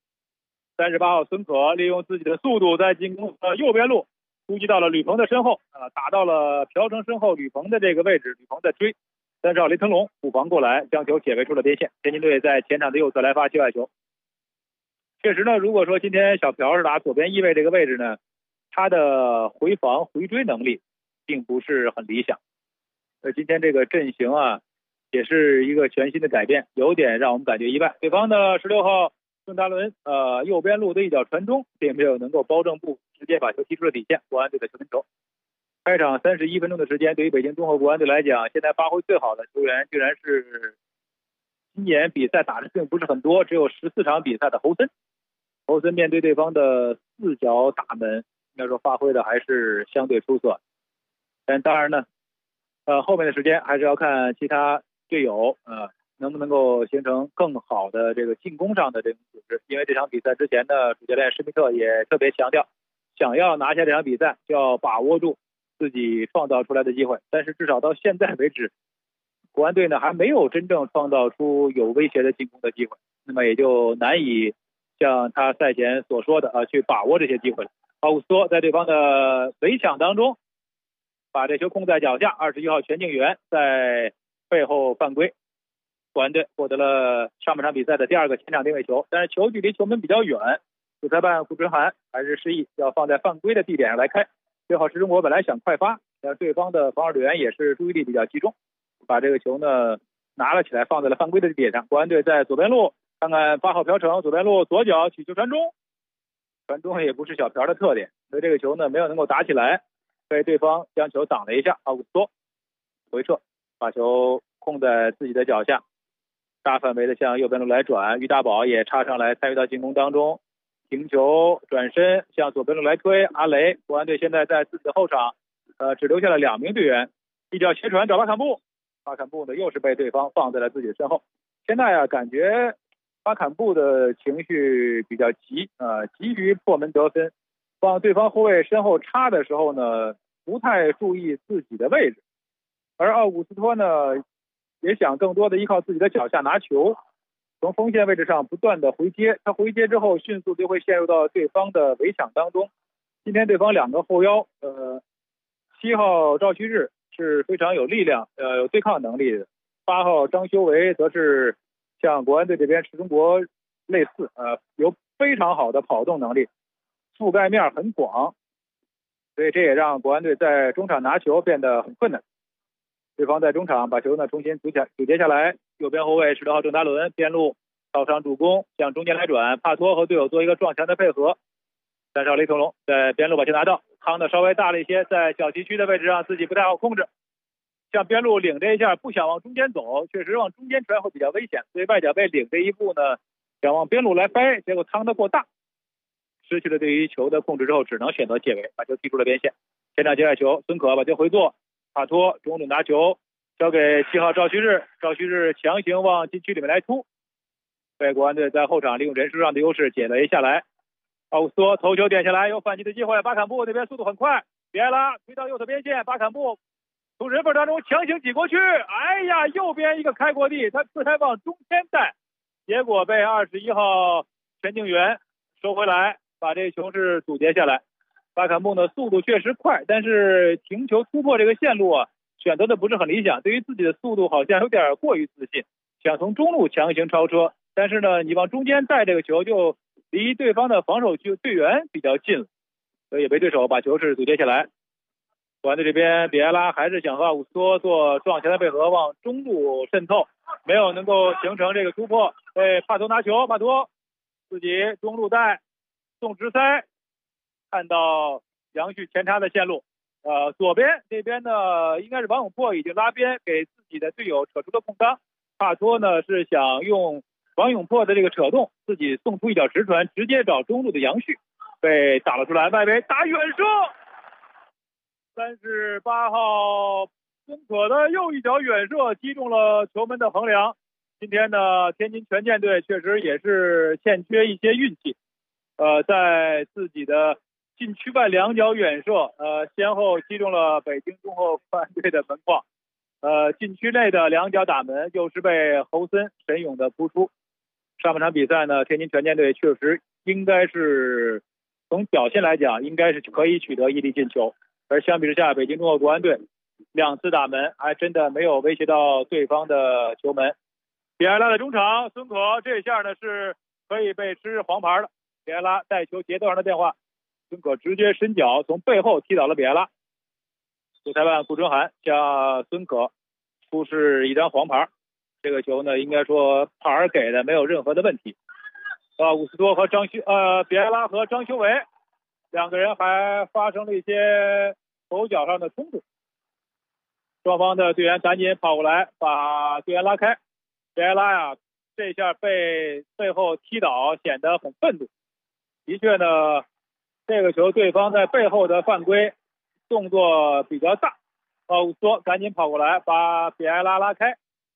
，38号孙可利用自己的速度在进攻右边路突击到了吕鹏的身后，打到了朴成身后吕鹏的这个位置，吕鹏在追，30号雷腾龙补防过来，将球解围出了边线。天津队在前场的右侧来发界外球。确实呢，如果说今天小朴是打左边翼位这个位置呢，他的回防回追能力并不是很理想。今天这个阵型也是一个全新的改变，有点让我们感觉意外。对方的16号郑达伦右边路的一脚传中，并没有能够包正步，直接把球踢出了底线，国安队的球门球。开场31分钟的时间，对于北京综合国安队来讲，现在发挥最好的球员居然是今年比赛打的并不是很多，只有14场比赛的侯森。侯森面对对方的4脚打门，应该说发挥的还是相对出色。但当然呢，后面的时间还是要看其他队友能不能够形成更好的这个进攻上的这种组织。因为这场比赛之前呢，主教练施密特也特别强调，想要拿下这场比赛就要把握住自己创造出来的机会。但是至少到现在为止，国安队呢还没有真正创造出有威胁的进攻的机会，那么也就难以像他赛前所说的去把握这些机会了。奥古斯托在对方的围抢当中把这球控在脚下，21号全敬元在背后犯规，国安队获得了上半场比赛的第2个前场定位球，但是球距离球门比较远，主裁判顾春涵还是示意要放在犯规的地点上来开。6号石中国本来想快发，但对方的防守队员也是注意力比较集中，把这个球呢拿了起来，放在了犯规的地点上。国安队在左边路看看8号朴成，左边路左脚起球传中，传中也不是小朴的特点，所以这个球呢没有能够打起来，被对方将球挡了一下。奥古斯托回撤，把球控在自己的脚下，大范围的向右边路来转，于大宝也插上来参与到进攻当中，停球转身向左边路来推，阿雷。国安队现在在自己的后场只留下了2名队员，一脚斜传找巴坎布，巴坎布呢又是被对方放在了自己的身后。现在感觉巴坎布的情绪比较急于破门得分，往对方后卫身后插的时候呢不太注意自己的位置，而奥古斯托呢也想更多的依靠自己的脚下拿球，从锋线位置上不断的回接，他回接之后迅速就会陷入到对方的围抢当中。今天对方2个后腰7号赵旭日是非常有力量有对抗能力的，8号张修为则是像国安队这边石中国类似有非常好的跑动能力，覆盖面很广，所以这也让国安队在中场拿球变得很困难。对方在中场把球呢重新组接下来，右边后卫16号郑达伦边路靠上助攻，向中间来转，帕托和队友做一个撞墙的配合，30号雷腾龙在边路把球拿到，扛的稍微大了一些，在小禁区的位置上自己不太好控制，向边路领这一下，不想往中间走，确实往中间传会比较危险，所以外脚背领这一步呢想往边路来掰，结果趟得过大，失去了对于球的控制之后，只能选择解围，把球踢出了边线。前场接外球，孙可把球回做，帕托中路拿球交给7号赵旭日，赵旭日强行往禁区里面来突，被国安队在后场利用人数上的优势解围下来。奥古斯托头球点下来，有反击的机会，巴坎布那边速度很快，别拉推到右侧边线，巴坎布从人缝当中强行挤过去，哎呀，右边一个开国地，他自开往中间带，结果被21号陈静元收回来，把这球是阻截下来。巴坎布的速度确实快，但是停球突破这个线路啊，选择的不是很理想，对于自己的速度好像有点过于自信，想从中路强行超车，但是呢，你往中间带这个球就离对方的防守队员比较近了，所以也被对手把球是阻截下来。国安队这边，比埃拉还是想和奥古斯托做撞前的配合，往中路渗透，没有能够形成这个突破，被帕托拿球，帕托自己中路带送直塞，看到杨旭前插的线路，左边这边呢应该是王永珀已经拉边给自己的队友扯出了空当，帕托呢是想用王永珀的这个扯动，自己送出一脚直传，直接找中路的杨旭，被打了出来，外围打远射。38号孙可的又一脚远射击中了球门的横梁。今天呢，天津权健队确实也是欠缺一些运气，在自己的禁区外2脚远射，先后击中了北京中赫国安队的门框。禁区内的2脚打门又是被侯森神勇的扑出。上半场比赛呢，天津权健队确实应该是从表现来讲，应该是可以取得1粒进球。而相比之下，北京中赫国安队2次打门还真的没有威胁到对方的球门。比埃拉的中场孙可这下呢是可以被吃黄牌了。比埃拉带球节奏上的变化，孙可直接伸脚从背后踢倒了比埃拉。主裁判顾春寒向孙可出示一张黄牌，这个球呢应该说牌给的没有任何的问题。伍斯托和比埃拉和张修为2个人还发生了一些手脚上的冲突，双方的队员赶紧跑过来把队员拉开。比埃拉呀，这下被背后踢倒，显得很愤怒。的确呢，这个球对方在背后的犯规动作比较大，伍斯托赶紧跑过来把比埃拉拉开。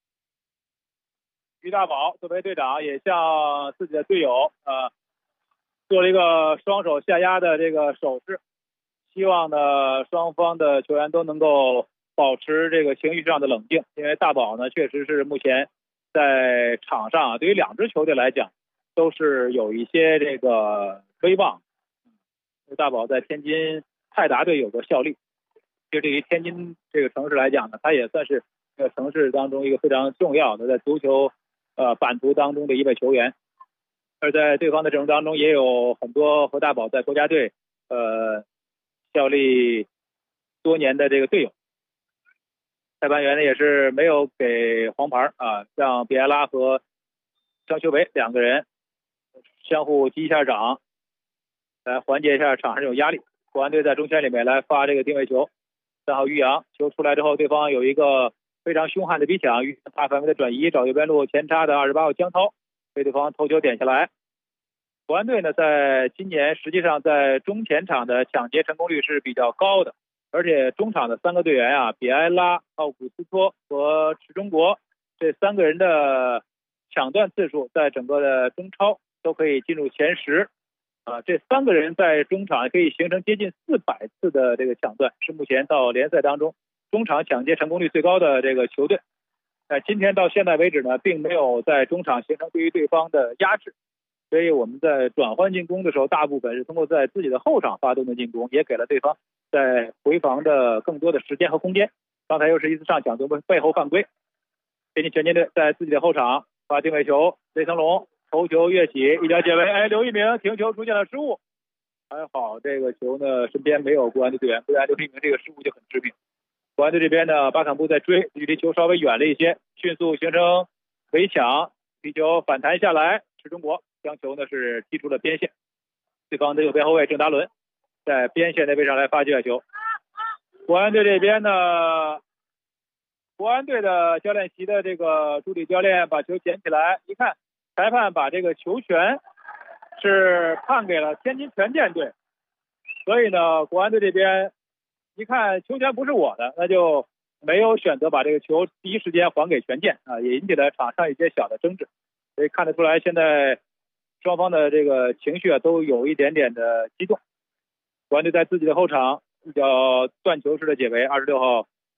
于大宝作为队长也向自己的队友做了一个双手下压的这个手势，希望呢双方的球员都能够保持这个情绪上的冷静，因为大宝呢确实是目前在场上对于2支球队来讲都是有一些这个威望。大宝在天津泰达队有过效力，其实对于天津这个城市来讲呢，他也算是这个城市当中一个非常重要的在足球版图当中的一位球员。而在对方的阵容当中也有很多和大宝在国家队效力多年的这个队友。裁判员呢也是没有给黄牌让比埃拉和张修为2个人相互击一下掌，来缓解一下场上这种压力。国安队在中圈里面来发这个定位球，3号于洋球出来之后，对方有一个非常凶悍的逼抢，大范围的转移，找右边路前插的28号江涛被对方头球点下来。国安队呢在今年实际上在中前场的抢劫成功率是比较高的，而且中场的3个队员比埃拉、奥古斯托和池中国这3个人的抢断次数在整个的中超都可以进入前10。这3个人在中场可以形成接近400次的这个抢断，是目前到联赛当中中场抢劫成功率最高的这个球队。今天到现在为止呢，并没有在中场形成对于对方的压制，所以我们在转换进攻的时候，大部分是通过在自己的后场发动的进攻，也给了对方在回防的更多的时间和空间。刚才又是一次上抢从背后犯规，天津权健队在自己的后场发定位球，雷腾龙头球跃起，一脚解围，刘一鸣停球出现了失误，还好这个球呢身边没有国安队队员，不然刘一鸣这个失误就很致命。国安队这边呢，巴坎布在追，距离球稍微远了一些，迅速形成围抢，皮球反弹下来，池中国将球呢是踢出了边线。对方的右边后卫郑达伦在边线的位置上来发接球。国安队这边呢，国安队的教练席的这个助理教练把球捡起来，一看裁判把这个球权是判给了天津权健队，所以呢，国安队这边一看球权不是我的，那就没有选择把这个球第一时间还给权健也引起了场上一些小的争执。所以看得出来，现在双方的这个情绪都有一点点的激动。国安队在自己的后场一脚断球式的解围，26号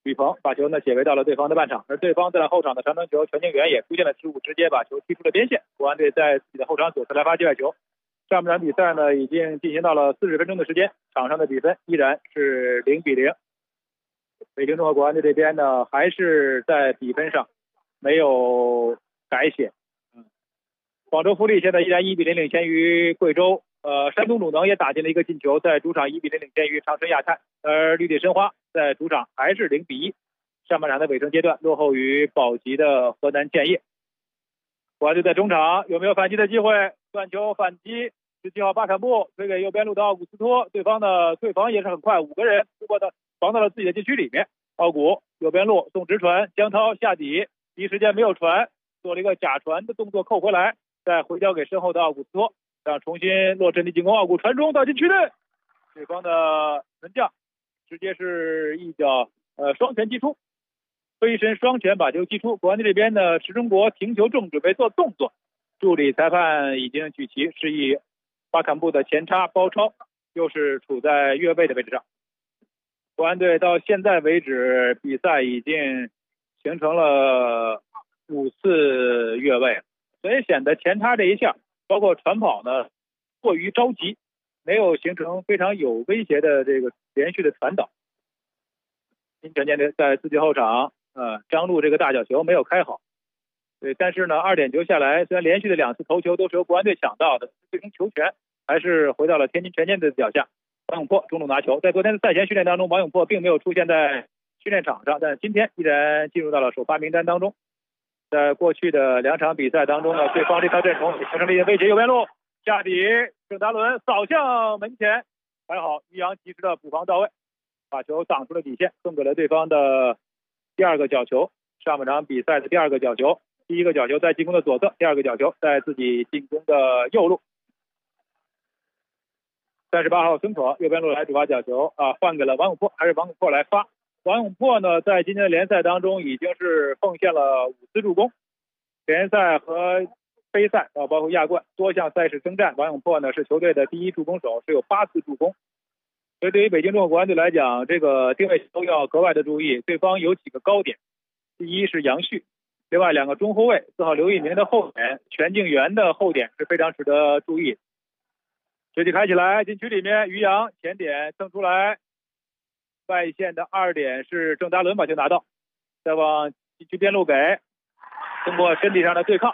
吕鹏把球呢解围到了对方的半场，而对方在后场的长传球全敬元也出现了失误，直接把球踢出了边线。国安队在自己的后场左侧来发界外球。上半场比赛呢已经进行到了40分钟的时间，场上的比分依然是0-0。北京中赫国安队这边呢还是在比分上没有改写。广州富力现在依然1-0领先于贵州。山东鲁能也打进了一个进球，在主场1-0领先于长春亚泰，而绿地申花在主场还是0-1。上半场的尾声阶段落后于保级的河南建业。国安队在中场有没有反击的机会？断球反击，17号巴坎布推给右边路的奥古斯托，对方的退防也是很快，5个人突破的防到了自己的禁区里面。奥古右边路送直传，江涛下底，第一时间没有传，做了一个假传的动作扣回来，再回交给身后的奥古斯托，让重新落阵地进攻。奥古传中到禁区内，对方的门将直接是一脚双拳击出，飞身双拳把球击出。国安队这边呢，池中国停球正准备做动作，助理裁判已经举旗示意巴坎布的前插包抄，又是处在越位的位置上。国安队到现在为止比赛已经形成了5次越位，所以显得前插这一项包括传跑呢过于着急，没有形成非常有威胁的这个连续的传导。金泉舰队在自己后场张路这个大角球没有开好，对，但是呢2点球下来，虽然连续的2次头球都是由国安队抢到的，最终球权还是回到了天津权健队的脚下。王永珀中路拿球，在昨天的赛前训练当中，王永珀并没有出现在训练场上，但今天依然进入到了首发名单当中。在过去的2场比赛当中呢，对方这套阵容形成了一个威胁，右边路下底，郑达伦扫向门前，还好于洋及时的补防到位，把球挡出了底线，送给了对方的第2个角球。上半场比赛的第2个角球，第1个角球在进攻的左侧，第2个角球在自己进攻的右路。38号孙可右边路来主罚角球换给了王永珀，还是王永珀来发。王永珀呢，在今天的联赛当中已经是奉献了5次助攻，联赛和杯赛包括亚冠多项赛事征战，王永珀呢是球队的第1助攻手，是有8次助攻。所以对于北京中赫国安队来讲，这个定位都要格外的注意，对方有几个高点，第一是杨旭，另外2个中后卫4号刘一鸣的后点，全敬元的后点是非常值得注意。球技开起来，禁区里面于洋前点蹭出来，外线的2点是郑达伦把球拿到，再往禁区边路给，通过身体上的对抗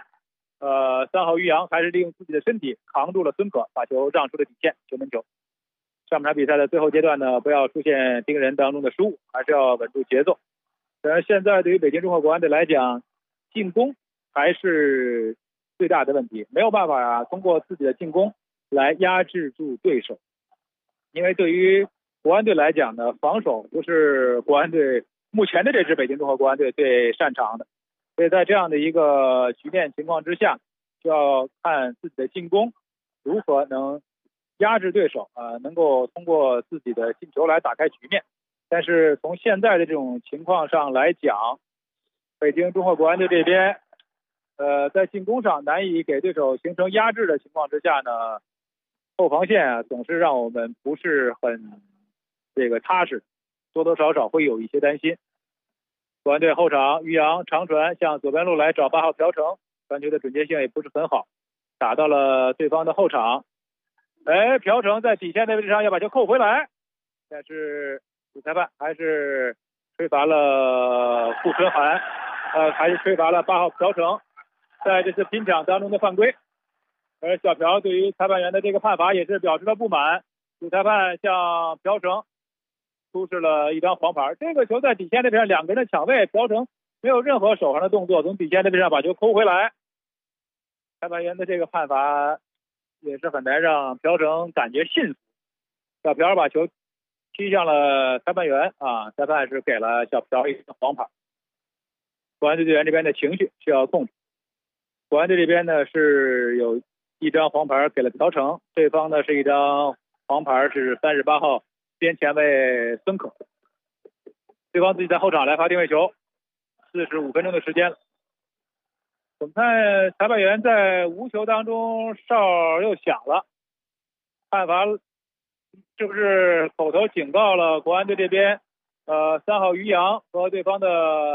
3号于洋还是利用自己的身体扛住了孙可，把球让出了底线，球门球。上半场比赛的最后阶段呢，不要出现盯人当中的失误，还是要稳住节奏。当然现在对于北京中赫国安队来讲，进攻还是最大的问题，没有办法通过自己的进攻来压制住对手。因为对于国安队来讲呢，防守不是国安队目前的这支北京中赫国安队最擅长的，所以在这样的一个局面情况之下，就要看自己的进攻如何能压制对手能够通过自己的进球来打开局面。但是从现在的这种情况上来讲，北京中赫国安队这边在进攻上难以给对手形成压制的情况之下呢，后防线总是让我们不是很踏实，多多少少会有一些担心。国安队后场于洋长传向左边路来找8号朴成，传球的准确性也不是很好，打到了对方的后场。朴成在底线的位置上要把球扣回来，但是主裁判还是吹罚了顾春涵，还是吹罚了8号朴成在这次拼抢当中的犯规。而小朴对于裁判员的这个判罚也是表示了不满，主裁判向朴成出示了一张黄牌。这个球在底线那边2个人的抢位，朴成没有任何手上的动作，从底线那边上把球扣回来。裁判员的这个判罚也是很难让朴成感觉信服。小朴把球踢向了裁判员裁判是给了小朴一张黄牌。国安队队员这边的情绪需要控制。国安队这边呢是有一张黄牌给了朴成，对方呢是一张黄牌是38号边前卫孙可。对方自己在后场来发定位球，45分钟的时间了。我们看裁判员在无球当中哨又响了，判罚是不是口头警告了国安队这边 3号于洋和对方的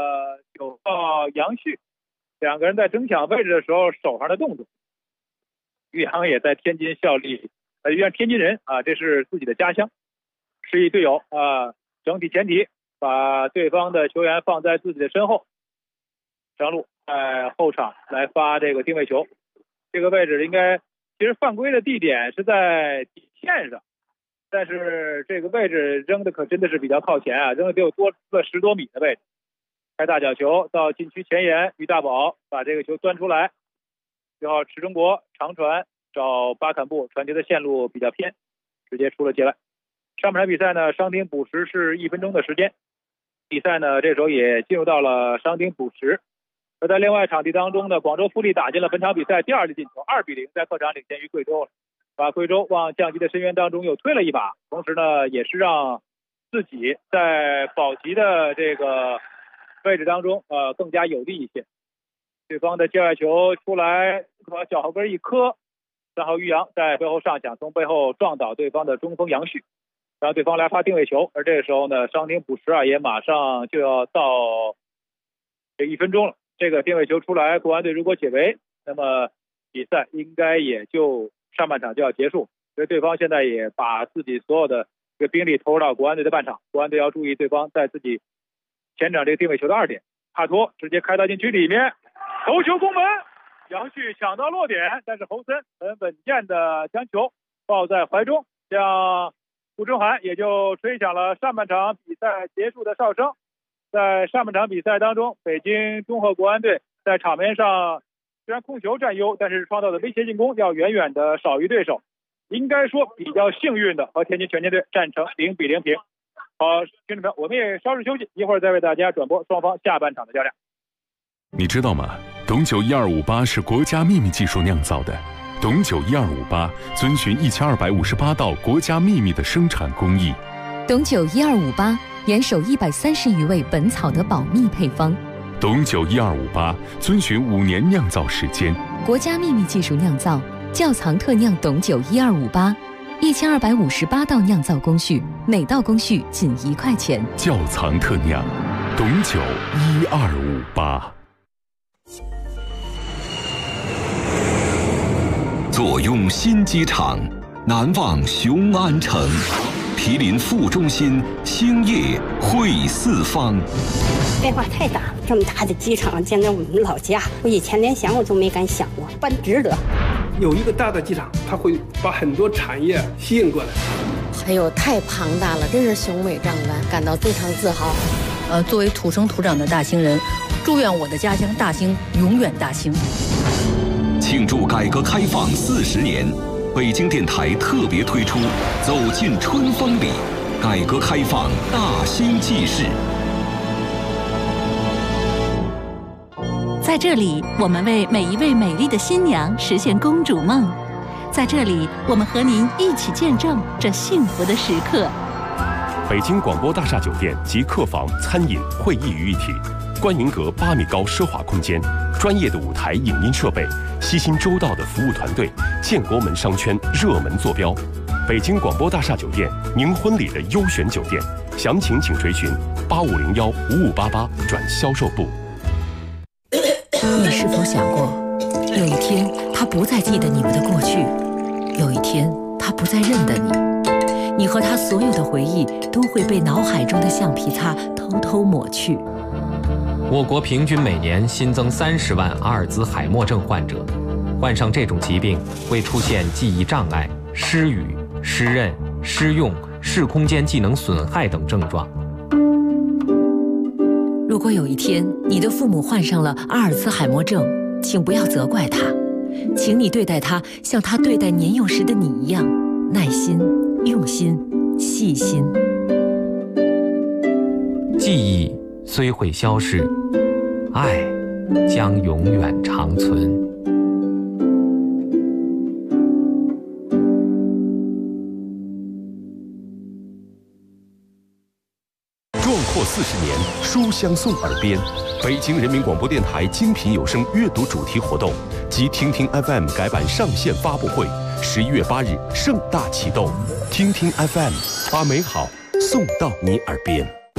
9号杨旭两个人在争抢位置的时候手上的动作。于洋也在天津效力，天津人啊，这是自己的家乡，示意队友啊，整体前提把对方的球员放在自己的身后，张路在后场来发这个定位球。这个位置应该其实犯规的地点是在底线上，但是这个位置扔的可真的是比较靠前啊，扔的得有多了10多米的位置。开大角球到禁区前沿，于大宝把这个球端出来，6号池中国长传找巴坎布，传球的线路比较偏，直接出了界外。上半场比赛呢，伤停补时是1分钟的时间，比赛呢这时候也进入到了伤停补时。而在另外场地当中呢，广州富力打进了本场比赛第2粒进球，2-0在客场领先于贵州了，把贵州往降级的深渊当中又推了一把，同时呢也是让自己在保级的这个位置当中更加有利一些。对方的界外球出来，和脚后跟一磕，3号于洋在背后上抢，从背后撞倒对方的中锋杨旭，让对方来发定位球。而这个时候呢，伤停补时也马上就要到这1分钟了。这个定位球出来，国安队如果解围，那么比赛应该也就上半场就要结束。所以对方现在也把自己所有的这个兵力投入到国安队的半场，国安队要注意对方在自己前场这个定位球的2点。帕托直接开到禁区里面，头球攻门，杨旭抢到落点，但是侯森很稳健的将球抱在怀中，让顾春涵也就吹响了上半场比赛结束的哨声。在上半场比赛当中，北京中赫国安队在场面上虽然控球占优，但是创造的威胁进攻要远远的少于对手，应该说比较幸运的和天津权健队战成0-0平。好，听众朋友，我们也稍事休息，一会儿再为大家转播双方下半场的较量。
你知道吗？董酒1258是国家秘密技术酿造的。董酒1258遵循1258道国家秘密的生产工艺。
董酒1258严守130余味本草的保密配方。
董酒1258遵循5年酿造时间，
国家秘密技术酿造，窖藏特酿董酒1258，1258道酿造工序，每道工序仅1块钱。
窖藏特酿，董酒1258。
坐拥新机场，难忘雄安城。毗邻副中心，兴业汇四方。
变化太大了，这么大的机场建在我们老家，我以前连想我都没敢想过，办值得。
有一个大的机场，它会把很多产业吸引过来。
哎呦，太庞大了，真是雄伟壮观，感到非常自豪。
作为土生土长的大兴人，祝愿我的家乡大兴永远大兴。
庆祝改革开放40年。北京电台特别推出《走进春风里》，改革开放大兴纪事。
在这里，我们为每一位美丽的新娘实现公主梦。在这里，我们和您一起见证这幸福的时刻。
北京广播大厦酒店集客房、餐饮、会议于一体，观云阁8米高奢华空间，专业的舞台影音设备，悉心周到的服务团队，建国门商圈热门坐标。北京广播大厦酒店，您婚礼的优选酒店，详情请垂询8501-5588转销售部。
你是否想过，有一天他不再记得你们的过去，有一天他不再认得你，你和他所有的回忆都会被脑海中的橡皮擦偷偷抹去。
我国平均每年新增30万阿尔兹海默症患者，患上这种疾病会出现记忆障碍、失语、失认、失用、视空间技能损害等症状。
如果有一天你的父母患上了阿尔兹海默症，请不要责怪他，请你对待他像他对待年幼时的你一样，耐心、用心、细心。
记忆虽会消逝，爱将永远长存。
壮阔40年，书香送耳边。北京人民广播电台精品有声阅读主题活动及听听 FM 改版上线发布会，11月8日盛大启动。听听 FM， 把美好送到你耳边。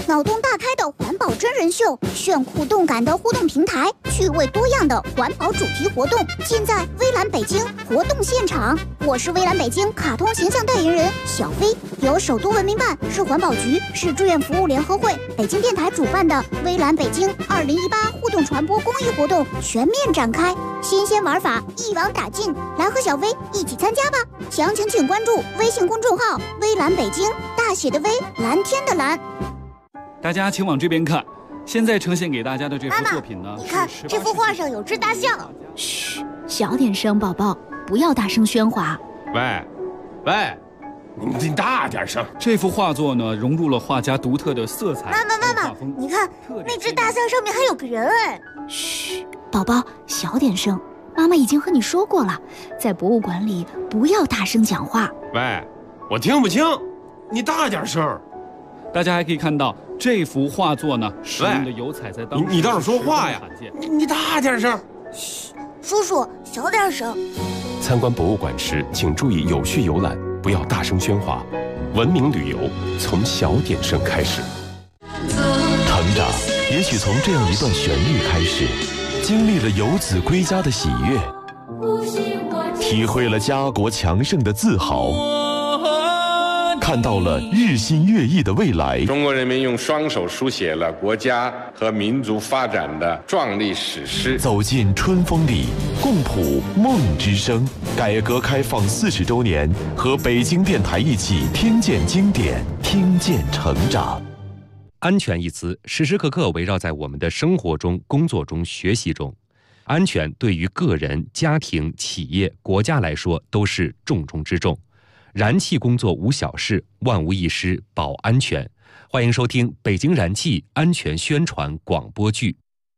脑洞大开的环保真人秀，炫酷动感的互动平台，趣味多样的环保主题活动，尽在微蓝北京活动现场。我是微蓝北京卡通形象代言人小飞，由首都文明办、市环保局、市志愿服务联合会、北京电台主办的微蓝北京2018互动传播公益活动全面展开，新鲜玩法一网打尽，来和小飞一起参加吧！详情请关注微信公众号“微蓝北京”，大写的微，蓝天的蓝。
大家请往这边看，现在呈现给大家的这幅作品呢，
你看这幅画上有只大象。
嘘，小点声，宝宝，不要大声喧哗。
喂，你大点声。
这幅画作呢，融入了画家独特的色彩。
妈妈，你看那只大象上面还有个人哎。
嘘，宝宝，小点声。妈妈已经和你说过了，在博物馆里不要大声讲话。
喂，我听不清，你大点声。
大家还可以看到这幅画作呢，使用的油彩在当时
你倒是说话呀！你大点声。
嘘，叔叔小点声。
参观博物馆时，请注意有序游览，不要大声喧哗。文明旅游从小点声开始。成长也许从这样一段旋律开始，经历了游子归家的喜悦，体会了家国强盛的自豪，看到了日新月异的未来。
中国人民用双手书写了国家和民族发展的壮丽史诗。
走进春风里，共谱梦之声。改革开放40周年，和北京电台一起听见经典，听见成长。
安全一词时时刻刻围绕在我们的生活中、工作中、学习中。安全对于个人、家庭、企业、国家来说都是重中之重。燃气工作无小事，万无一失保安全。欢迎收听北京燃气安全宣传广播剧。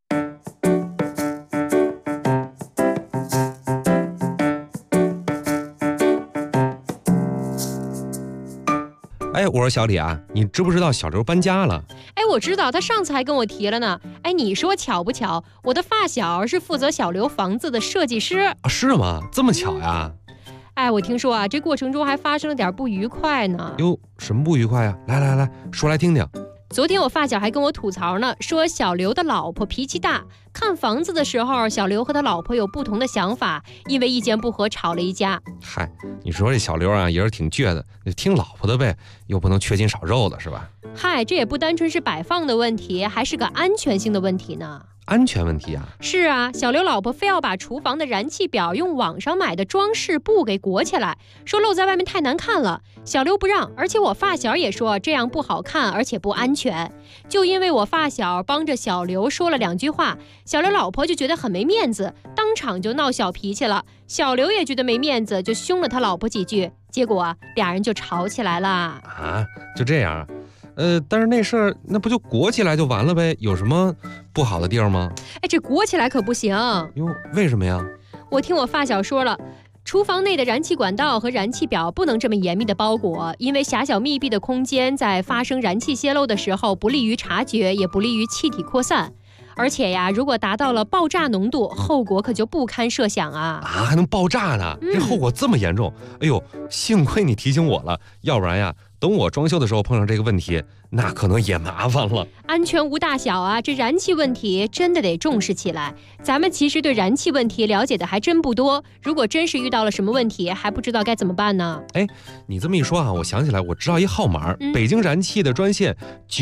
哎，我说小李啊，你知不知道小刘搬家了？
哎，我知道，他上次还跟我提了呢。哎，你说巧不巧？我的发小是负责小刘房子的设计师。
啊，是吗？这么巧呀？
哎，我听说啊，这过程中还发生了点不愉快呢。
哟，什么不愉快呀？来，说来听听。
昨天我发小还跟我吐槽呢，说小刘的老婆脾气大，看房子的时候，小刘和他老婆有不同的想法，因为意见不合吵了一架。
嗨，你说这小刘啊，也是挺倔的，听老婆的呗，又不能缺斤少肉的，是吧？
嗨，这也不单纯是摆放的问题，还是个安全性的问题呢。
安全问题啊？
是啊，小刘老婆非要把厨房的燃气表用网上买的装饰布给裹起来，说露在外面太难看了。小刘不让，而且我发小也说这样不好看，而且不安全。就因为我发小帮着小刘说了2句话，小刘老婆就觉得很没面子，当场就闹小脾气了。小刘也觉得没面子，就凶了他老婆几句，结果俩人就吵起来了。
啊，就这样？但是那事儿那不就裹起来就完了呗？有什么不好的地儿吗？
哎，这裹起来可不行。
哟，为什么呀？
我听我发小说了，厨房内的燃气管道和燃气表不能这么严密的包裹，因为狭小密闭的空间在发生燃气泄漏的时候不利于察觉，也不利于气体扩散。而且呀，如果达到了爆炸浓度，后果可就不堪设想啊！
啊，还能爆炸呢？这后果这么严重？哎呦，幸亏你提醒我了，要不然呀，等我装修的时候碰上这个问题，那可能也麻烦了。
安全无大小啊，这燃气问题真的得重视起来。咱们其实对燃气问题了解的还真不多，如果真是遇到了什么问题，还不知道该怎么办呢？
哎，你这么一说啊，我想起来，我知道一号码，北京燃气的专线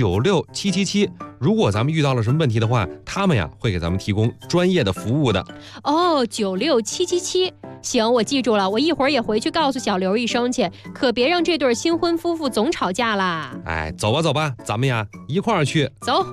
96777。如果咱们遇到了什么问题的话，他们呀会给咱们提供专业的服务的。
哦，96777，行，我记住了，我一会儿也回去告诉小刘一声去，可别让这对新婚夫妇总吵架啦。
哎，走吧，咱们呀一块儿去。
走。